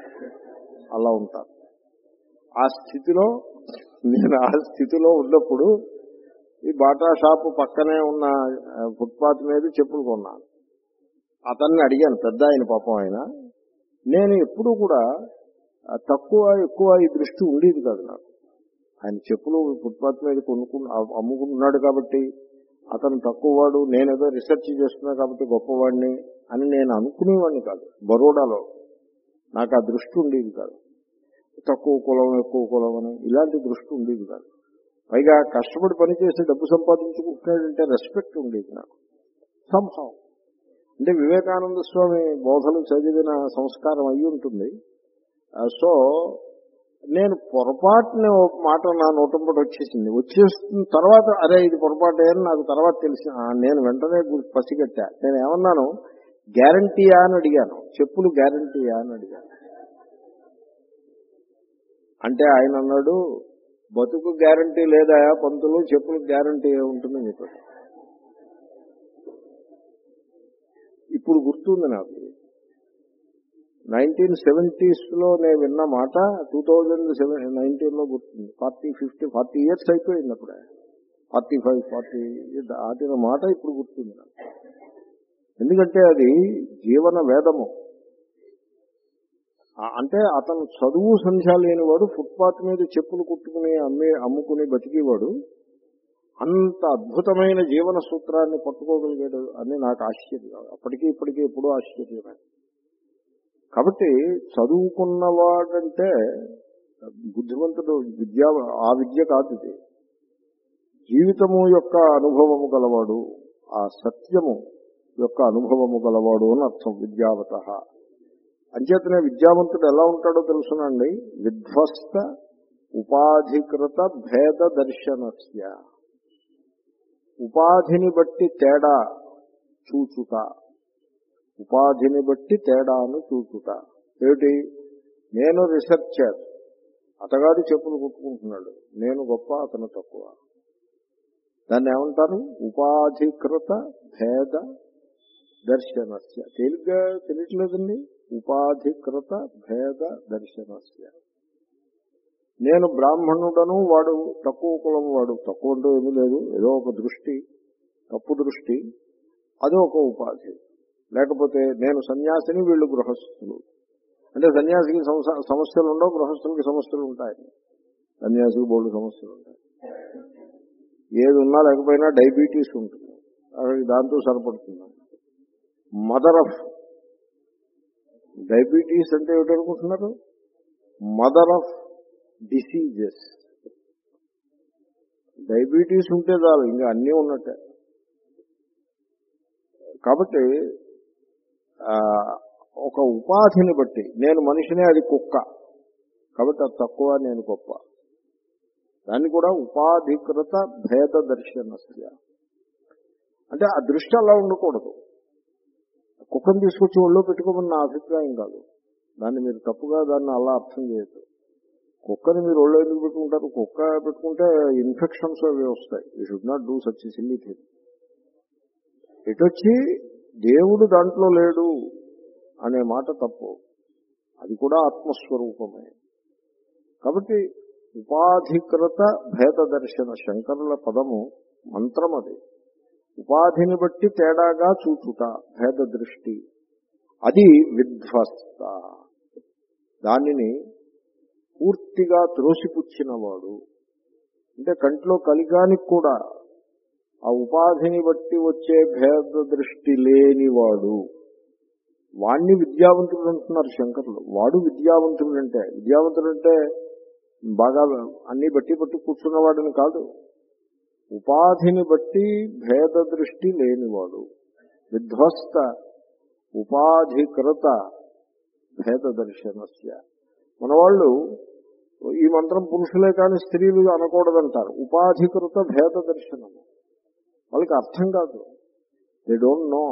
అలా ఉంటారు. ఆ స్థితిలో నేను ఆ స్థితిలో ఉన్నప్పుడు ఈ బాటా షాపు పక్కనే ఉన్న ఫుట్పాత్ మీద చెప్పులు కొన్నాను. అతన్ని అడిగాను, పెద్ద ఆయన పాపం ఆయన. నేను ఎప్పుడూ కూడా తక్కువ ఎక్కువ ఈ దృష్టి ఉండేది కాదు నాకు. ఆయన చెప్పులు ఫుట్పాత్ మీద కొనుక్కు అమ్ముకుంటున్నాడు కాబట్టి అతను తక్కువవాడు, నేనేదో రీసెర్చ్ చేస్తున్నా కాబట్టి గొప్పవాడిని అని నేను అనుకునేవాడిని కాదు. బరోడాలో నాకు ఆ దృష్టి ఉండేది కాదు. తక్కువ కులం ఎక్కువ కులం అని ఇలాంటి దృష్టి ఉండేది కాదు. పైగా కష్టపడి పనిచేసి డబ్బు సంపాదించుకుంటున్నాడంటే రెస్పెక్ట్ ఉండేది నాకు సంభావం. అంటే వివేకానంద స్వామి బోధలు చదివిన సంస్కారం అయి ఉంటుంది. సో నేను పొరపాటుని మాట నా నోటంపటి వచ్చేసింది. వచ్చేస్తున్న తర్వాత అరే ఇది పొరపాటే అని నాకు తర్వాత తెలిసి నేను వెంటనే పసిగట్టా. నేను ఏమన్నాను, గ్యారంటీయా అని అడిగాను. చెప్పులు గ్యారంటీయా అని అడిగాను. అంటే ఆయన అన్నాడు, బతుకు గ్యారంటీ లేదా పంతులు, చెప్పులు గ్యారంటీ ఉంటుందని చెప్పాడు. ఇప్పుడు గుర్తుంది నాకు. నైన్టీన్ సెవెంటీస్ లో నేను విన్న మాట టూ థౌజండ్ సెవెన్ నైన్టీన్ లో గుర్తుంది. ఫార్టీ ఫిఫ్టీ ఫార్టీ ఇయర్స్ అయిపోయింది అప్పుడే. ఫార్టీ ఫైవ్ ఫార్టీ దాటిన మాట ఇప్పుడు గుర్తుంది నాకు. ఎందుకంటే అది జీవన వేదము. అంటే అతను చదువు సంధ్య లేనివాడు, ఫుట్పాత్ మీద చెప్పులు కుట్టుకుని అమ్మే అమ్ముకుని బతికేవాడు. అంత అద్భుతమైన జీవన సూత్రాన్ని పట్టుకోగలిగాడు అని నాకు ఆశ్చర్యం. అప్పటికీ ఇప్పటికీ ఎప్పుడూ ఆశ్చర్యమే. కాబట్టి చదువుకున్నవాడంటే బుద్ధిమంతుడు విద్య, ఆ విద్య కాదు ఇది. జీవితము యొక్క అనుభవము గలవాడు, ఆ సత్యము యొక్క అనుభవము గలవాడు అని అర్థం విద్యావత. అంచేతనే విద్యావంతుడు ఎలా ఉంటాడో తెలుసునండి. విధ్వస్త ఉపాధికృత భేద దర్శనస్య. ఉపాధిని బట్టి తేడా చూచుట, ఉపాధిని బట్టి తేడాను చూచుట. ఏమిటి? నేను రీసెర్చర్, అతగాడు చెప్పులు కుట్టుకుంటున్నాడు, నేను గొప్ప అతను తక్కువ. దాన్ని ఏమంటారు? ఉపాధికృత భేద దర్శనస్య. తేలిగ్గా తెలియట్లేదండి. ఉపాధికృత భేద దర్శనస్య. నేను బ్రాహ్మణుడను, వాడు తక్కువ కులం, వాడు తక్కువ అంటూ ఏమీ లేదు, ఏదో ఒక దృష్టి, తప్పు దృష్టి, అదో ఒక ఉపాధి. లేకపోతే నేను సన్యాసిని, వీళ్ళు గృహస్థులు. అంటే సన్యాసికి సమస్యలు ఉండవు, గృహస్థులకి సమస్యలు ఉంటాయి. సన్యాసికి బోల్డు సమస్యలు ఉంటాయి. ఏది ఉన్నా లేకపోయినా డయాబెటీస్ ఉంటుంది, దాంతో సరిపడుతుంది. మదర్ ఆఫ్ డయాబెటీస్ అంటే ఏమిటనుకుంటున్నారు? Mother of diseases. డయాబెటీస్ ఉంటే చాలు, ఇంకా అన్నీ ఉన్నట్టే. కాబట్టి ఒక ఉపాధిని బట్టి, నేను మనిషినే, అది కుక్క, కాబట్టి అది తక్కువ, నేను గొప్ప. దాన్ని కూడా ఉపాధికృత భేద దర్శనస్య. అంటే ఆ దృష్టి అలా ఉండకూడదు. కుక్కను తీసుకొచ్చి ఒళ్ళో పెట్టుకోమని నా అభిప్రాయం కాదు. దాన్ని మీరు తప్పుగా దాన్ని అలా అర్థం చేయొద్దు. కుక్కని మీరు ఒళ్ళో ఎందుకు పెట్టుకుంటారు? కుక్క పెట్టుకుంటే ఇన్ఫెక్షన్స్ అవి వస్తాయి. You should not do such silly thing. ఇటొచ్చి దేవుడు దాంట్లో లేడు అనే మాట తప్పు. అది కూడా ఆత్మస్వరూపమే. కాబట్టి ఉపాధికృత భేద దర్శన, శంకరుల పదము, మంత్రం అది. ఉపాధిని బట్టి తేడాగా చూచుట, భేద దృష్టి, అది విధ్వస్త. దానిని పూర్తిగా త్రోసిపుచ్చినవాడు. అంటే కంట్లో కలిగానికి కూడా ఆ ఉపాధిని బట్టి వచ్చే భేద దృష్టి లేనివాడు, వాణ్ణి విద్యావంతుడు అంటున్నారు శంకరులు. వాడు విద్యావంతుడు అంటే, విద్యావంతుడు అంటే బాగా అన్ని బట్టి బట్టి కూర్చున్నవాడని కాదు. ఉపాధిని బట్టి భేద దృష్టి లేనివాడు, విధ్వస్త ఉపాధికృత భేద దర్శనస్య. మన వాళ్ళు ఈ మంత్రం పురుషులే కానీ స్త్రీలు అనకూడదంటారు. ఉపాధికృత భేద దర్శనము వాళ్ళకి అర్థం కాదు. They don't know.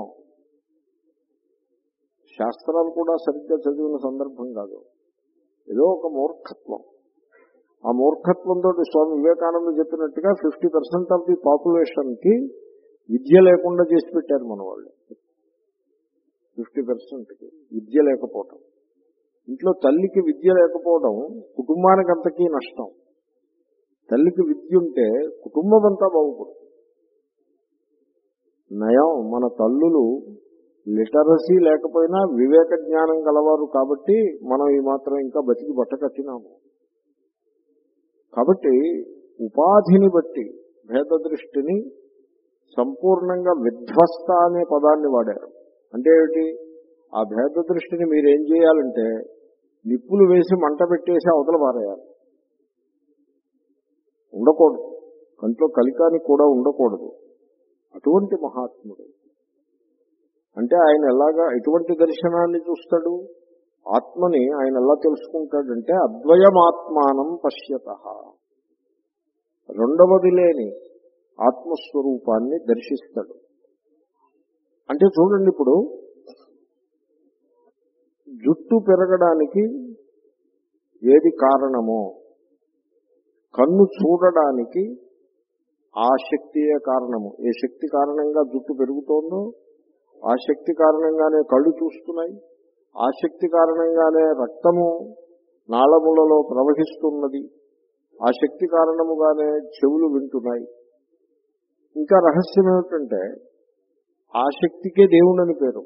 శాస్త్రాలు కూడా సరిగ్గా చదివిన సందర్భం కాదు. ఏదో ఒక మూర్ఖత్వం. ఆ మూర్ఖత్వంతో స్వామి వివేకానంద చెప్పినట్టుగా fifty percent of the population కి విద్య లేకుండా చేసి పెట్టారు మన వాళ్ళు. ఫిఫ్టీ పర్సెంట్ కి విద్య లేకపోవటం, ఇంట్లో తల్లికి విద్య లేకపోవడం కుటుంబానికి అంతకీ నష్టం. తల్లికి విద్య ఉంటే కుటుంబం అంతా బాగుపడుతుంది. నయం మన తల్లులు లిటరసీ లేకపోయినా వివేక జ్ఞానం గలవారు కాబట్టి మనం ఈ మాత్రం ఇంకా బతికి బట్టకట్టినాము. కాబట్టి ఉపాధిని బట్టి భేద దృష్టిని సంపూర్ణంగా విధ్వస్త అనే పదాన్ని వాడారు. అంటే ఏమిటి? ఆ భేద దృష్టిని మీరేం చేయాలంటే నిప్పులు వేసి మంట పెట్టేసి అవతల పారేయాలి. ఉండకూడదు. కంట్లో కలికానికి కూడా ఉండకూడదు. అటువంటి మహాత్ముడు అంటే ఆయన ఎలాగా ఎటువంటి దర్శనాన్ని చూస్తాడు? ఆత్మని ఆయన ఎలా తెలుసుకుంటాడంటే అద్వయమాత్మానం పశ్యతః, రెండవది లేని ఆత్మస్వరూపాన్ని దర్శిస్తాడు. అంటే చూడండి, ఇప్పుడు జుట్టు పెరగడానికి ఏది కారణమో కన్ను చూడడానికి ఆ శక్తియే కారణము. ఏ శక్తి కారణంగా జుట్టు పెరుగుతోందో ఆ శక్తి కారణంగానే కళ్ళు చూస్తున్నాయి. ఆ శక్తి కారణంగానే రక్తము నాళములలో ప్రవహిస్తున్నది. ఆ శక్తి కారణముగానే చెవులు వింటున్నాయి. ఇంకా రహస్యం ఏమిటంటే ఆ శక్తికే దేవుడని పేరు.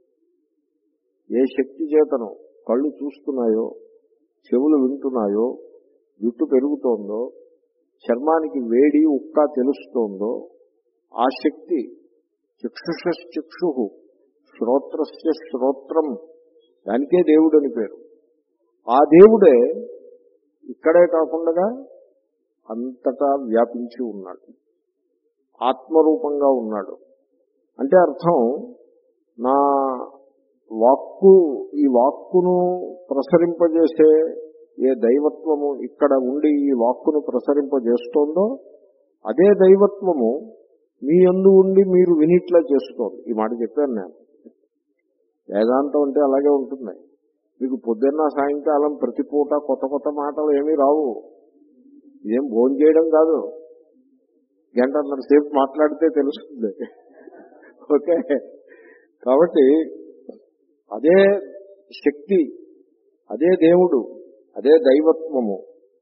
ఏ శక్తి చేతను కళ్ళు చూస్తున్నాయో, చెవులు వింటున్నాయో, జుట్టు పెరుగుతోందో, చర్మానికి వేడి ఉక్క తెలుస్తోందో ఆ శక్తి చక్షుషశ్చక్షు శ్రోత్రస్య శ్రోత్రం, దానికే దేవుడు అని పేరు. ఆ దేవుడే ఇక్కడే కాకుండా అంతటా వ్యాపించి ఉన్నాడు, ఆత్మరూపంగా ఉన్నాడు. అంటే అర్థం, నా వాక్కు, ఈ వాక్కును ప్రసరింపజేసే ఏ దైవత్వము ఇక్కడ ఉండి ఈ వాక్కును ప్రసరింపజేస్తోందో అదే దైవత్వము మీ యందు ఉండి మీరు వినిట్లా చేస్తోంది. ఈ మాట చెప్పాను నేను. వేదాంతం అంటే అలాగే ఉంటుంది. మీకు పొద్దున్న సాయంకాలం ప్రతి పూట కొత్త కొత్త మాటలు ఏమీ రావు. ఇదేం భోజనం చేయడం కాదు, గంటన్నర సేపు మాట్లాడితే తెలుస్తుంది. ఓకే, కాబట్టి అదే శక్తి, అదే దేవుడు, అదే దైవత్వము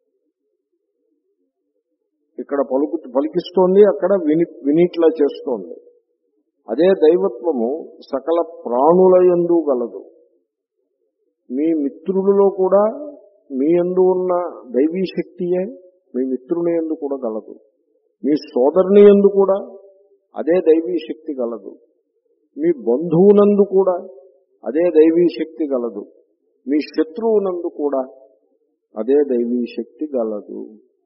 ఇక్కడ పలుకు పలికిస్తోంది, అక్కడ విని వినిట్లా చేస్తోంది. అదే దైవత్వము సకల ప్రాణుల యందు గలదు. మీ మిత్రులలో కూడా మీ యందు ఉన్న దైవీ శక్తియే మీ మిత్రుని యందు కూడా గలదు. మీ సోదరుని యందు కూడా అదే దైవీ శక్తి గలదు. మీ బంధువునందు కూడా అదే దైవీ శక్తి గలదు. మీ శత్రువునందు కూడా అదే దైవీ శక్తి గలదు.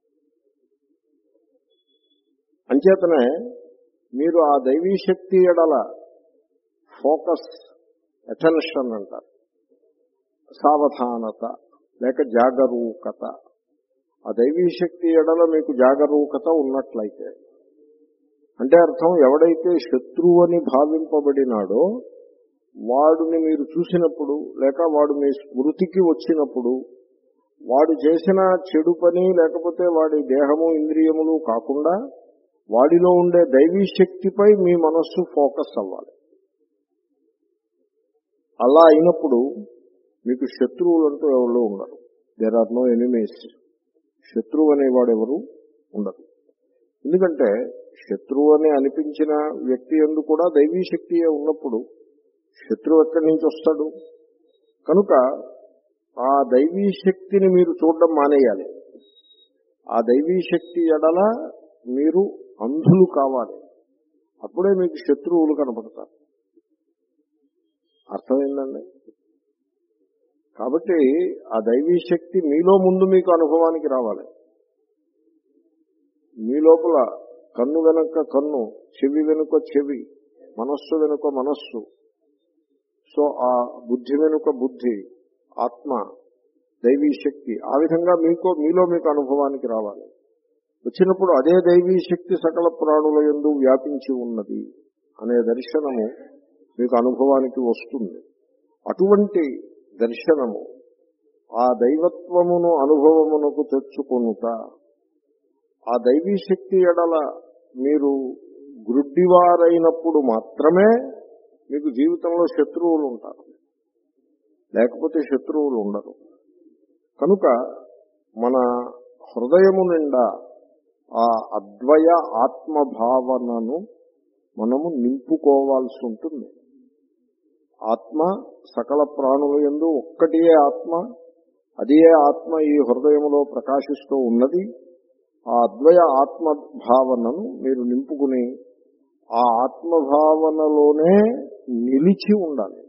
అంచేతనే మీరు ఆ దైవీ శక్తి ఎడల ఫోకస్, అటెన్షన్ అంటారు, సావధానత లేక జాగరూకత. ఆ దైవీ శక్తి ఎడల మీకు జాగరూకత ఉన్నట్లయితే, అంటే అర్థం, ఎవడైతే శత్రువు అని భావింపబడినాడో వాడిని మీరు చూసినప్పుడు లేక వాడు మీ స్మృతికి వచ్చినప్పుడు వాడు చేసిన చెడు పని లేకపోతే వాడి దేహము ఇంద్రియములు కాకుండా వాడిలో ఉండే దైవీ శక్తిపై మీ మనస్సు ఫోకస్ అవ్వాలి. అలా అయినప్పుడు మీకు శత్రువులంటూ ఎవరు ఉండరు. There are no enemies. శత్రువు అనేవాడు ఎవరు ఉండరు. ఎందుకంటే శత్రువు అని అనిపించిన వ్యక్తి యందు కూడా దైవీ శక్తియే ఉన్నప్పుడు శత్రువు ఎక్కడి నుంచి వస్తాడు? కనుక ఆ దైవీ శక్తిని మీరు చూడడం మానేయాలి. ఆ దైవీ శక్తి ఎడల మీరు అంధులు కావాలి. అప్పుడే మీకు శత్రువులు కనపడతారు. అర్థమైందండి? కాబట్టి ఆ దైవీ శక్తి మీలో ముందు మీకు అనుభవానికి రావాలి. మీ లోపల కన్ను వెనుక కన్ను, చెవి వెనుక చెవి, మనస్సు వెనుక మనస్సు, సో ఆ బుద్ధి వెనుక బుద్ధి, ఆత్మ, దైవీ శక్తి, ఆ విధంగా మీకు మీలో మీకు అనుభవానికి రావాలి. వచ్చినప్పుడు అదే దైవీ శక్తి సకల ప్రాణుల యందు వ్యాపించి ఉన్నది అనే దర్శనము మీకు అనుభవానికి వస్తుంది. అటువంటి దర్శనము, ఆ దైవత్వమును అనుభవమునకు తెచ్చుకొనుట, ఆ దైవీ శక్తి ఎడల మీరు గ్రుడ్డివారైనప్పుడు మాత్రమే మీకు జీవితంలో శత్రువులు ఉంటారు, లేకపోతే శత్రువులు ఉండరు. కనుక మన హృదయము నిండా ఆ అద్వయ ఆత్మభావనను మనము నింపుకోవాల్సి ఉంటుంది. ఆత్మ సకల ప్రాణుల యందు ఒక్కటియే ఆత్మ, అదే ఆత్మ ఈ హృదయములో ప్రకాశిస్తూ ఉన్నది. ఆ అద్వయ ఆత్మభావనను మీరు నింపుకుని ఆ ఆత్మభావనలోనే నిలిచి ఉండాలి.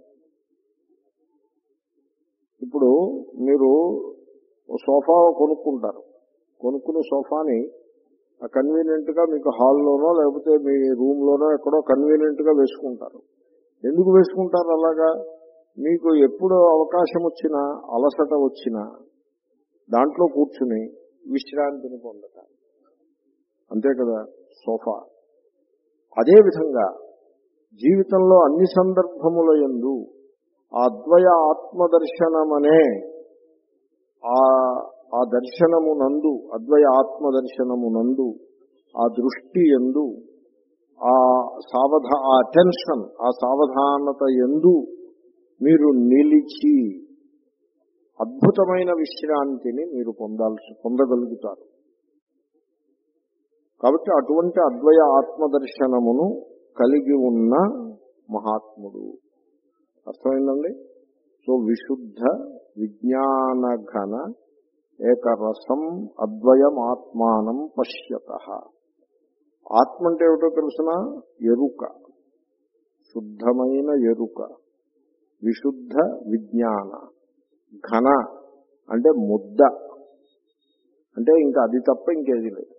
ఇప్పుడు మీరు సోఫా కొనుక్కుంటారు. కొనుక్కునే సోఫాని కన్వీనియంట్ గా మీకు హాల్లోనో లేకపోతే మీ రూమ్ లోనో ఎక్కడో కన్వీనియంట్ గా వేసుకుంటారు. ఎందుకు వేసుకుంటారు అలాగా? మీకు ఎప్పుడు అవకాశం వచ్చినా, అలసట వచ్చినా దాంట్లో కూర్చుని విశ్రాంతిని పొందటానికి. అంతే కదా సోఫా. అదేవిధంగా జీవితంలో అన్ని సందర్భముల యందు ఆ అద్వయ ఆత్మదర్శనమనే ఆ ఆ దర్శనమునందు, అద్వయ ఆత్మదర్శనమునందు, ఆ దృష్టి యందు, ఆ సావధా ఆ అటెన్షన్, ఆ సావధానత యందు మీరు నిలిచి అద్భుతమైన విశ్రాంతిని మీరు పొందాల్సి పొందగలుగుతారు. కాబట్టి అటువంటి అద్వయ ఆత్మదర్శనమును కలిగి ఉన్న మహాత్ముడు. అర్థమైందండి? సో విశుద్ధ విజ్ఞానఘన ఏకరసం అద్వయమాత్మానం పశ్యతః. ఆత్మ అంటే ఏమిటో తెలుసిన? ఎరుక, శుద్ధమైన ఎరుక, విశుద్ధ విజ్ఞాన. ఘన అంటే ముద్ద, అంటే ఇంకా అది తప్ప ఇంకేది లేదు.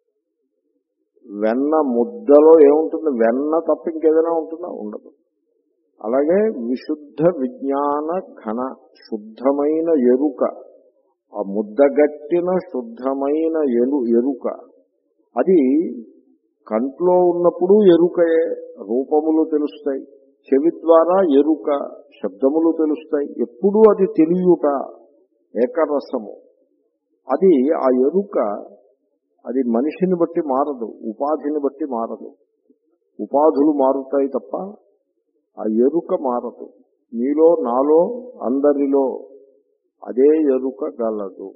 వెన్న ముద్దలో ఏముంటుంది? వెన్న తప్ప ఇంకేదైనా ఉంటుందా? ఉండదు. అలాగే విశుద్ధ విజ్ఞాన ఘన, శుద్ధమైన ఎరుక, ఆ ముద్దగట్టిన శుద్ధమైన ఎరు ఎరుక అది కంట్లో ఉన్నప్పుడు ఎరుకయే, రూపములు తెలుస్తాయి. చెవి ద్వారా ఎరుక, శబ్దములు తెలుస్తాయి. ఎప్పుడూ అది తెలియుట, ఏకరసము. అది ఆ ఎరుక అది మనిషిని బట్టి మారదు, ఉపాధిని బట్టి మారదు. ఉపాధులు మారుతాయి తప్ప ఆ ఎరుక మారదు. మీలో, నాలో, అందరిలో అదే ఎరుక గలదు.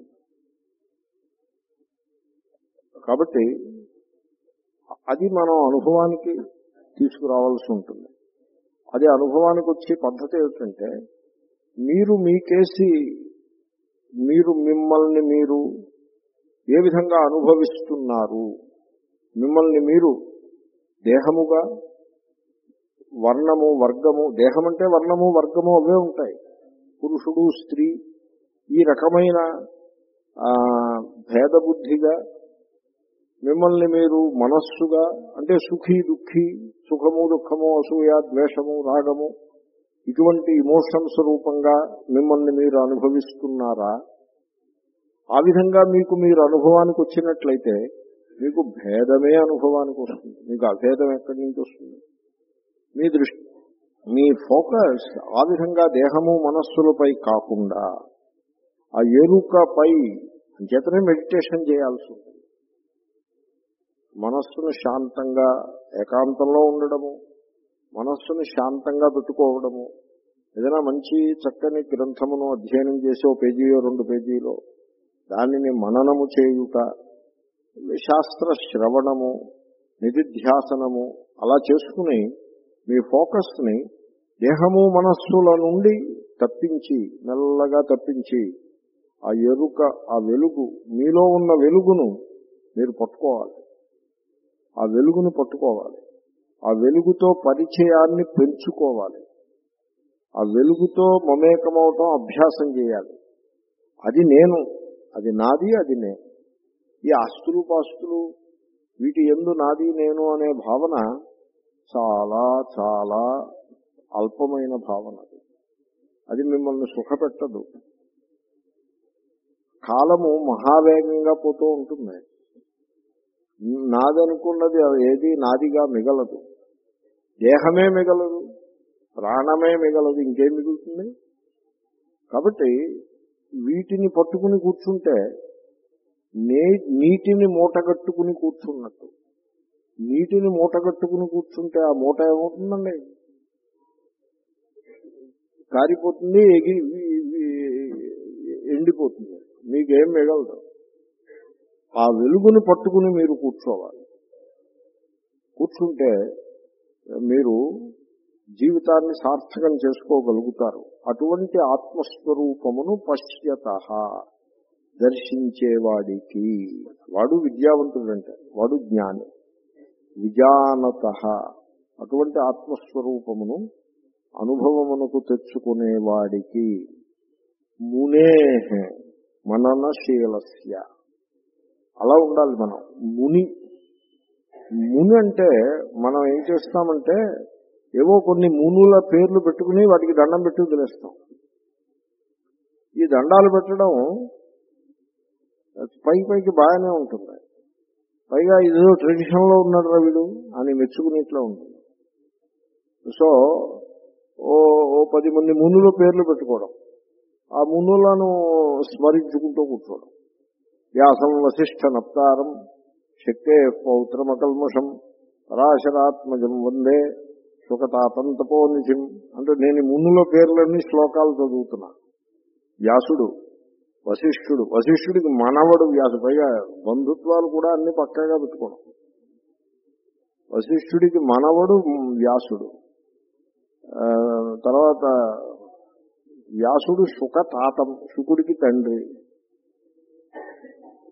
కాబట్టి అది మనం అనుభవానికి తీసుకురావాల్సి ఉంటుంది. అది అనుభవానికి వచ్చే పద్ధతి ఏమిటంటే, మీరు మీకేసి మీరు మిమ్మల్ని మీరు ఏ విధంగా అనుభవిస్తున్నారు, మిమ్మల్ని మీరు దేహముగా, వర్ణము, వర్గము, దేహం అంటే వర్ణము వర్గము అవే ఉంటాయి. పురుషుడు, స్త్రీ, ఈ రకమైన భేదబుద్ధిగా మిమ్మల్ని మీరు మనస్సుగా, అంటే సుఖీ దుఃఖీ, సుఖము దుఃఖము, అసూయ ద్వేషము రాగము, ఇటువంటి ఇమోషన్స్ రూపంగా మిమ్మల్ని మీరు అనుభవిస్తున్నారా? ఆ విధంగా మీకు మీరు అనుభవానికి వచ్చినట్లయితే మీకు భేదమే అనుభవానికి వస్తుంది. మీకు అభేదం ఎక్కడి నుంచి వస్తుంది? మీ దృష్టి, మీ ఫోకస్ ఆ విధంగా దేహము మనస్సులపై కాకుండా ఆ ఎరుకపై. అంచేతనే మెడిటేషన్ చేయాల్సి ఉంటుంది. మనస్సును శాంతంగా ఏకాంతంలో ఉండడము, మనస్సును శాంతంగా పెట్టుకోవడము, ఏదైనా మంచి చక్కని గ్రంథమును అధ్యయనం చేసి ఓ పేజీయో రెండు పేజీలో దానిని మననము చేయుట, శాస్త్ర శ్రవణము, నిధిధ్యాసనము అలా చేసుకుని మీ ఫోకస్ని దేహము మనస్సుల నుండి తప్పించి, మెల్లగా తప్పించి ఆ ఎరుక, ఆ వెలుగు, మీలో ఉన్న వెలుగును మీరు పట్టుకోవాలి. ఆ వెలుగును పట్టుకోవాలి. ఆ వెలుగుతో పరిచయాన్ని పెంచుకోవాలి. ఆ వెలుగుతో మమేకమవటం అభ్యాసం చేయాలి. అది నేను, అది నాది, అది నేను. ఈ ఆస్తులు పాస్తులు వీటి యందు నాది నేను అనే భావన చాలా చాలా అల్పమైన భావన. అది మిమ్మల్ని సుఖపెట్టదు. కాలము మహావేగంగా పోతూ ఉంటుంది. నాదనుకున్నది ఏది నాదిగా మిగలదు. దేహమే మిగలదు, ప్రాణమే మిగలదు, ఇంకేం మిగులుతుంది? కాబట్టి వీటిని పట్టుకుని కూర్చుంటే నే నీటిని మూటగట్టుకుని కూర్చున్నట్టు. నీటిని మూటగట్టుకుని కూర్చుంటే ఆ మూట ఏమవుతుందండి? కారిపోతుంది, ఎగి ఎండిపోతుంది, మీకేం మిగలదు. ఆ వెలుగును పట్టుకుని మీరు కూర్చోవాలి. కూర్చుంటే మీరు జీవితాన్ని సార్థకం చేసుకోగలుగుతారు. అటువంటి ఆత్మస్వరూపమును పశ్యతః, దర్శించేవాడికి, వాడు విద్యావంతుడంటే, వాడు జ్ఞాని. విజానతః, అటువంటి ఆత్మస్వరూపమును అనుభవమునకు తెచ్చుకునేవాడికి. మునేః మననశీలస్య, అలా ఉండాలి మనం. ముని, ముని అంటే మనం ఏం చేస్తామంటే ఏవో కొన్ని మునుల పేర్లు పెట్టుకుని వాటికి దండం పెట్టి వదిలేస్తాం. ఈ దండాలు పెట్టడం పై పైకి బాగానే ఉంటుంది. పైగా ఇదేదో ట్రెడిషన్లో ఉన్నాడు రా వీడు అని మెచ్చుకునేట్లా ఉంటుంది. సో ఓ ఓ పది మంది మునుల పేర్లు పెట్టుకోవడం, ఆ మునులను స్మరించుకుంటూ కూర్చోవడం. వ్యాసం వశిష్ఠ నప్తారం శక్తే పౌత్రమకల్మషం పరాశరాత్మజం వందే సుఖతాతం తపోనిధిం అంటే నేను మునుల పేర్లన్నీ శ్లోకాలు చదువుతున్నా. వ్యాసుడు, వశిష్ఠుడు, వశిష్ఠుడికి మనవడు వ్యాసు, పైగా బంధుత్వాలు కూడా అన్ని పక్కాగా పెట్టుకోవడం. వశిష్ఠుడికి మనవడు వ్యాసుడు, తర్వాత వ్యాసుడు సుఖతాతం, శుకుడికి తండ్రి,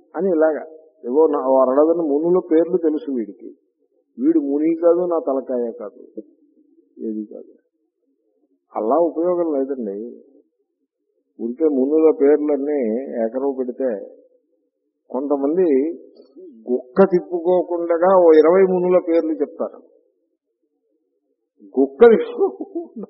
అని ఇలాగా ఏవో నా అరడదని మునుల పేర్లు తెలుసు వీడికి. వీడు ముని కాదు, నా తలకాయ కాదు, ఏది కాదు. అలా ఉపయోగం లేదండి. ఉంటే మునుల పేర్లన్నీ ఏకరవు పెడితే కొంతమంది గుక్క తిప్పుకోకుండా ఓ ఇరవై మునుల పేర్లు చెప్తారు. గుక్క తిప్పుకోకుండా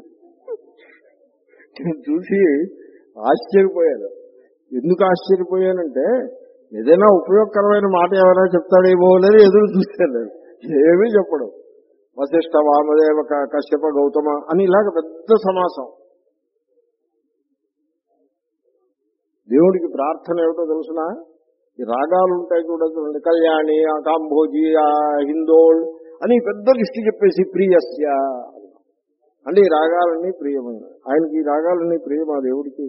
చూసి ఆశ్చర్యపోయాను. ఎందుకు ఆశ్చర్యపోయానంటే ఏదైనా ఉపయోగకరమైన మాట ఎవరైనా చెప్తాడేమో అనేది ఎదురు చూస్తాను. ఏమీ చెప్పడం. వశిష్ఠ, వామదేవ, కశ్యప, గౌతమ అని ఇలాగ పెద్ద సమాసం. దేవుడికి ప్రార్థన ఏమిటో తెలుసిన? ఈ రాగాలు ఉంటాయి చూడండి, కళ్యాణి, కాంభోజి, హిందోళ్ అని పెద్ద లిస్టు చెప్పేసి ప్రియస్య అంటే ఈ రాగాలన్నీ ప్రియమైన ఆయనకి. ఈ రాగాలన్నీ ప్రియమా దేవుడికి?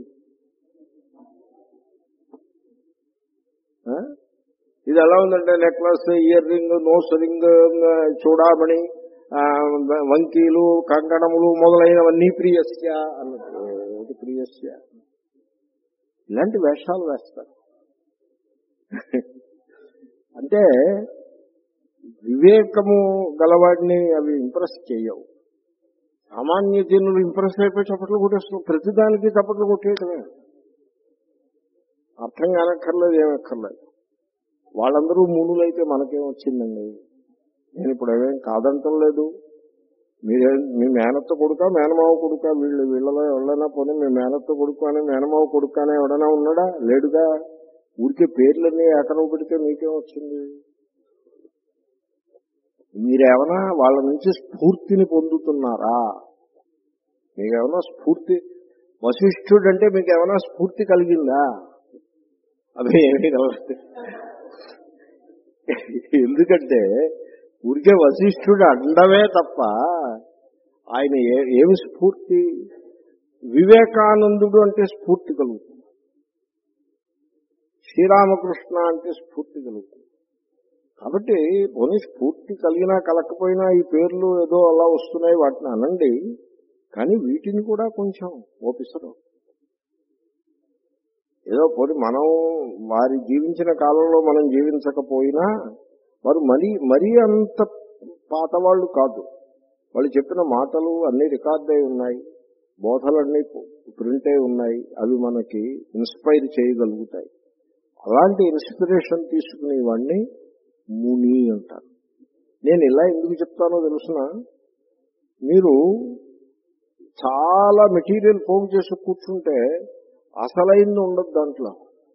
ఇది ఎలా ఉందంటే necklace, earring, nose ring, చూడామణి, వంకీలు, కంకణములు మొదలైనవన్నీ ప్రియస్య అన్నట్టు. ప్రియస్య ఇలాంటి వేషాలు వేస్తారు. అంటే వివేకము గలవాడిని అవి ఇంప్రెస్ చేయవు. సామాన్య జనులు ఇంప్రెస్ అయిపోయి చప్పట్లు కొట్టేస్తున్నారు. ప్రతిదానికి చప్పట్లు కొట్టేయటమే. అర్థం కానక్కర్లేదు, ఏమక్కర్లేదు. వాళ్ళందరూ మునులైతే మనకేం వచ్చిందండి? నేను ఇప్పుడు ఏమేం కాదంటం లేదు. మీరే మీ మేనత్త కొడుక, మేనమావ కొడుక, వీళ్ళు వీళ్ళలో ఎవరైనా పోనీ మీ మేనత్త కొడుకు అని మేనమావ కొడుకు అని ఎవడైనా ఉన్నాడా? లేడుగా. ఊరికే పేర్లన్నీ ఏకరవు పెడితే మీకేం వచ్చింది? మీరేమైనా వాళ్ళ నుంచి స్ఫూర్తిని పొందుతున్నారా? మీకేమైనా స్ఫూర్తి? వశిష్ఠుడు అంటే మీకు ఏమైనా స్ఫూర్తి కలిగిందా? అవి ఏమీ కలగదు. ఎందుకంటే ఊరికే వశిష్ఠుడు అండమే తప్ప ఆయన ఏమి స్ఫూర్తి? వివేకానందుడు అంటే స్ఫూర్తి కలుగుతుంది. శ్రీరామకృష్ణ అంటే స్ఫూర్తి కలుగుతుంది. కాబట్టి పోనీ స్ఫూర్తి కలిగినా కలకపోయినా ఈ పేర్లు ఏదో అలా వస్తున్నాయి, వాటిని అనండి. కానీ వీటిని కూడా కొంచెం ఓపిస్తారు. ఏదో పోనీ మనం వారి జీవించిన కాలంలో మనం జీవించకపోయినా వారు మరీ మరీ అంత పాతవాళ్ళు కాదు. వాళ్ళు చెప్పిన మాటలు అన్ని రికార్డ్ అయి ఉన్నాయి, బోధలన్నీ ప్రింట్ అయి ఉన్నాయి. అవి మనకి ఇన్స్పైర్ చేయగలుగుతాయి. అలాంటి ఇన్స్పిరేషన్ తీసుకునే వాడిని ముని అంటారు. నేను ఇలా ఎందుకు చెప్తానో తెలుసిన, మీరు చాలా మెటీరియల్ పోగు చేసి కూర్చుంటే అసలైంది ఉండదు దాంట్లో.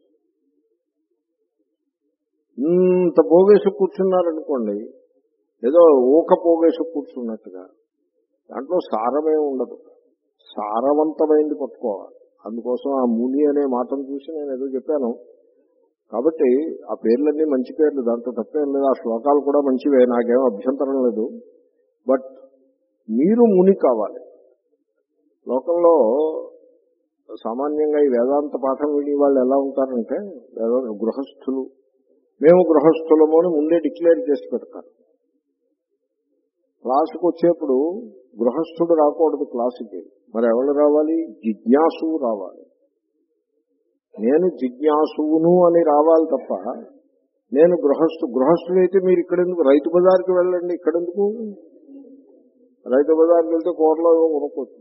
ఇంత పోగేసి కూర్చున్నారనుకోండి, ఏదో ఊక పోగేసి కూర్చున్నట్టుగా, దాంట్లో సారమే ఉండదు. సారవంతమైంది పట్టుకోవాలి. అందుకోసం ఆ ముని అనే మాటను చూసి నేను ఏదో చెప్పాను. కాబట్టి ఆ పేర్లన్నీ మంచి పేర్లు, దాంట్లో తప్పేం లేదు. ఆ శ్లోకాలు కూడా మంచివే, నాకేం అభ్యంతరం లేదు. బట్ మీరు ముని కావాలి. లోకంలో సామాన్యంగా ఈ వేదాంత పాఠం విని వాళ్ళు ఎలా ఉంటారంటే, వేదాంత గృహస్థులు, మేము గృహస్థులము అని ముందే డిక్లేర్ చేసి పెడతారు. క్లాసుకు వచ్చేప్పుడు గృహస్థుడు రాకూడదు క్లాసుకి. మరి ఎవరు రావాలి? జిజ్ఞాసువు రావాలి. నేను జిజ్ఞాసువును అని రావాలి తప్ప నేను గృహస్థు గృహస్థుడైతే మీరు ఇక్కడెందుకు? రైతు బజార్కి వెళ్ళండి. ఇక్కడెందుకు? రైతు బజార్కి వెళ్తే కూరలో కొనుక్కోవచ్చు,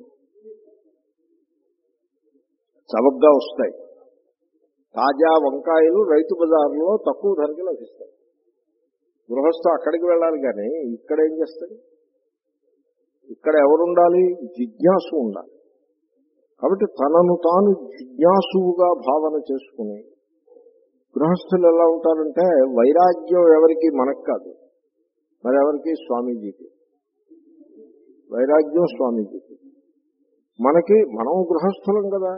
చవకగా వస్తాయి. తాజా వంకాయలు రైతు బజార్లో తక్కువ ధరకి లభిస్తాయి. గృహస్థు అక్కడికి వెళ్ళాలి కానీ ఇక్కడ ఏం చేస్తాడు? ఇక్కడ ఎవరుండాలి? జిజ్ఞాసు ఉండాలి. కాబట్టి తనను తాను జిజ్ఞాసువుగా భావన చేసుకుని, గృహస్థులు ఎలా ఉంటారంటే వైరాగ్యం ఎవరికి? మనకు కాదు, మరి ఎవరికి? స్వామీజీకి. వైరాగ్యం స్వామీజీకి. మనకి మనం గృహస్థులం కదా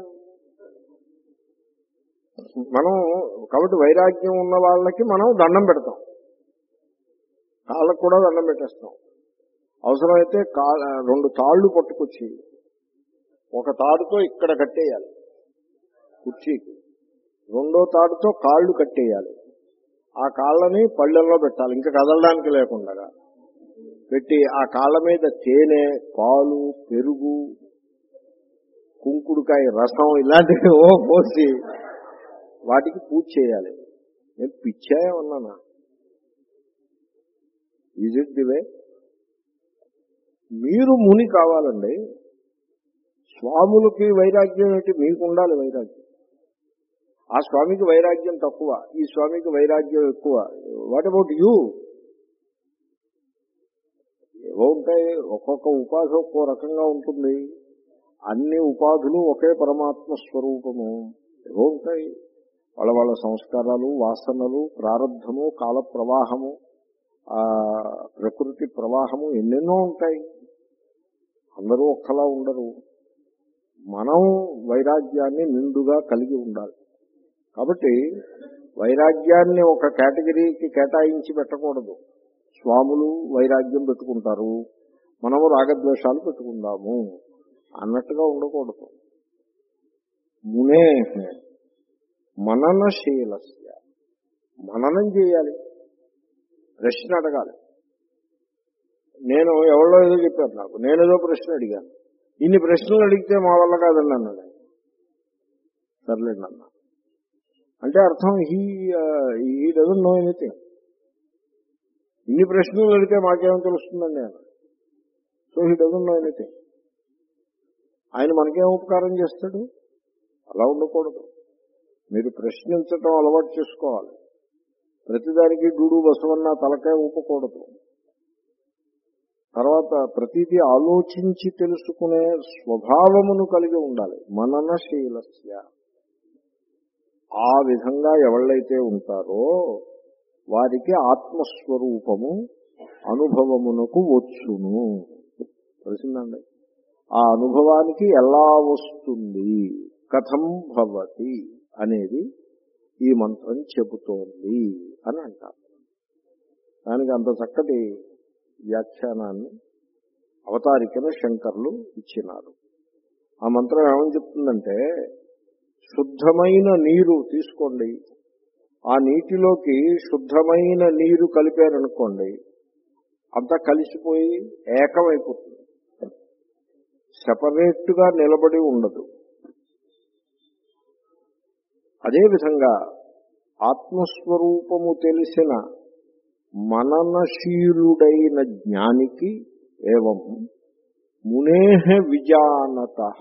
మనం. కాబట్టి వైరాగ్యం ఉన్న వాళ్ళకి మనం దండం పెడతాం, కాళ్ళకు కూడా దండం పెట్టేస్తాం. అవసరమైతే కా రెండు తాళ్లు పట్టుకొచ్చి ఒక తాడుతో ఇక్కడ కట్టేయాలి కుర్చీకి, రెండో తాడుతో కాళ్ళు కట్టేయాలి. ఆ కాళ్ళని పళ్ళెల్లో పెట్టాలి, ఇంకా కదలడానికి లేకుండా పెట్టి ఆ కాళ్ళ మీద తేనె, పాలు, పెరుగు, కుంకుడుకాయ రసం ఇలాంటివి ఓ పోసి వాటికి పూజ చేయాలి. నేను పిచ్చాయమన్నానా? Is it the way? మీరు ముని కావాలండి. స్వాములకి వైరాగ్యం ఏంటి? మీకు ఉండాలి వైరాగ్యం. ఆ స్వామికి వైరాగ్యం తక్కువ, ఈ స్వామికి వైరాగ్యం ఎక్కువ. What about you? ఏవో ఉంటాయి, ఒక్కొక్క ఉపాధి ఒక్కో రకంగా ఉంటుంది. అన్ని ఉపాధులు ఒకే పరమాత్మ స్వరూపము. ఏవో ఉంటాయి వాళ్ళ వాళ్ళ సంస్కారాలు, వాసనలు, ప్రారంధము, కాల ప్రవాహము, ఆ ప్రకృతి ప్రవాహము ఎన్నెన్నో ఉంటాయి. అందరూ ఒక్కలా ఉండరు. మనం వైరాగ్యాన్ని నిండుగా కలిగి ఉండాలి. కాబట్టి వైరాగ్యాన్ని ఒక కేటగిరీకి కేటాయించి పెట్టకూడదు. స్వాములు వైరాగ్యం పెట్టుకుంటారు, మనము రాగద్వేషాలు పెట్టుకుందాము అన్నట్టుగా ఉండకూడదు. మునే మననశీలస్య, మననం చేయాలి, ప్రశ్న అడగాలి. నేను ఎవరో ఏదో చెప్పారు నాకు, నేనేదో ప్రశ్న అడిగాను. ఇన్ని ప్రశ్నలు అడిగితే మా వల్ల కాదండి అన్నాడు. సర్లేండి అన్నా. అంటే అర్థం he he doesn't know anything. ఇన్ని ప్రశ్నలు అడిగితే మాకేమో తెలుస్తుందండి అన్న. So he doesn't know anything. ఆయన మనకేం ఉపకారం చేస్తాడు? అలా ఉండకూడదు. మీరు ప్రశ్నించటం అలవాటు చేసుకోవాలి. ప్రతిదానికి డూడు బసవన్న తలకాయ ఊపకూడదు. తర్వాత ప్రతిదీ ఆలోచించి తెలుసుకునే స్వభావమును కలిగి ఉండాలి. మననశీలస్య. ఆ విధంగా ఎవళ్ళైతే ఉంటారో వారికి ఆత్మస్వరూపము అనుభవమునకు వచ్చును. తెలిసిందండి? ఆ అనుభవానికి ఎలా వస్తుంది, కథం భవతి అనేది ఈ మంత్రం చెబుతోంది అని అంటారు. దానికి అంత చక్కటి వ్యాఖ్యానాన్ని అవతారికను శంకర్లు ఇచ్చినారు. ఆ మంత్రం ఏమని చెప్తుందంటే, శుద్ధమైన నీరు తీసుకోండి, ఆ నీటిలోకి శుద్ధమైన నీరు కలిపారనుకోండి, అంతా కలిసిపోయి ఏకమైపోతుంది, సెపరేట్ గా నిలబడి ఉండదు. అదేవిధంగా ఆత్మస్వరూపము తెలిసిన మననశీలుడైన జ్ఞానికి ఏవం మునేహ విజానతః.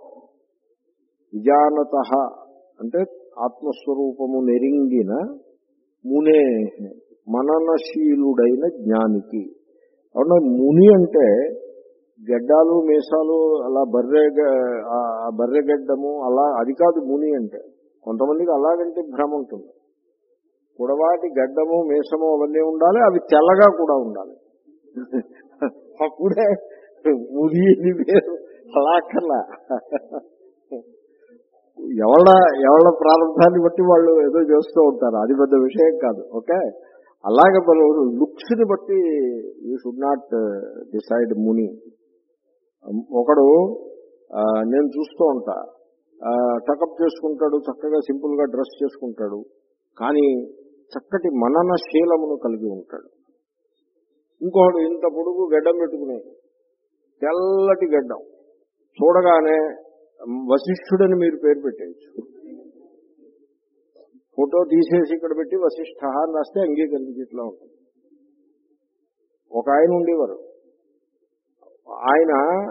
విజానతః అంటే ఆత్మస్వరూపము నెరింగిన మునే, మననశీలుడైన జ్ఞానికి. అవునా? ముని అంటే గడ్డాలు మీసాలు అలా బర్రె బర్రెగడ్డము అలా, అది కాదు ముని అంటే. కొంతమందికి అలాగంటే భ్రమ ఉంటుంది. పొడవాటి గడ్డము మీసము అవన్నీ ఉండాలి, అవి తెల్లగా కూడా ఉండాలి. అప్పుడే ముని పేరు. అలా కల్లా ఎవళ్ళ ఎవళ్ళ ప్రారంభాన్ని బట్టి వాళ్ళు ఏదో చేస్తూ ఉంటారు, అది పెద్ద విషయం కాదు. ఓకే, అలాగే మనం లుక్స్ ని బట్టి యూ షుడ్ నాట్ డిసైడ్ ముని. ఒకడు నేను చూస్తూ ఉంటా, టకప్ చేసుకుంటాడు, చక్కగా సింపుల్ గా డ్రెస్ చేసుకుంటాడు, కానీ చక్కటి మననశీలమును కలిగి ఉంటాడు. ఇంకొకడు ఇంత పొడుగు గడ్డం పెట్టుకుని, తెల్లటి గడ్డం, చూడగానే వశిష్ఠుడని మీరు పేరు పెట్టేయచ్చు. ఫోటో తీసేసి ఇక్కడ పెట్టి వశిష్ఠ అని రాస్తే అంగీకరించేట్లా ఉంటుంది. ఒక ఆయన ఉండేవారు, ఆయన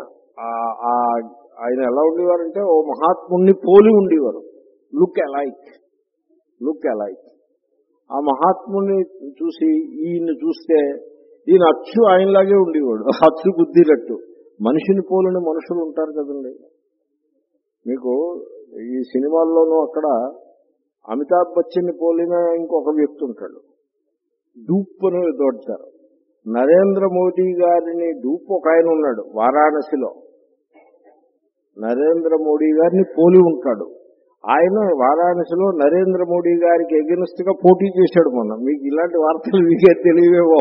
ఆయన ఎలా ఉండేవారంటే ఓ మహాత్ముణ్ణి పోలి ఉండేవారు. Look alike, look alike. ఆ మహాత్ముని చూసి ఈయన్ని చూస్తే ఈయన అచ్చు ఆయనలాగే ఉండేవాడు, అచ్చు బుద్ధిరట్టు. మనిషిని పోలిన మనుషులు ఉంటారు కదండి. మీకు ఈ సినిమాల్లోనూ అక్కడ అమితాబ్ బచ్చన్ పోలిన ఇంకొక వ్యక్తి ఉంటాడు, డూప్ అని దోడ్చారు. నరేంద్ర మోదీ గారిని డూప్ ఒక ఆయన ఉన్నాడు వారాణసిలో, నరేంద్ర మోడీ గారిని పోలి ఉంటాడు. ఆయన వారాణసిలో నరేంద్ర మోడీ గారికి ఎగెనిస్ట్ గా పోటీ చేశాడు మొన్న. మీకు ఇలాంటి వార్తలు మీకే తెలియవేవో.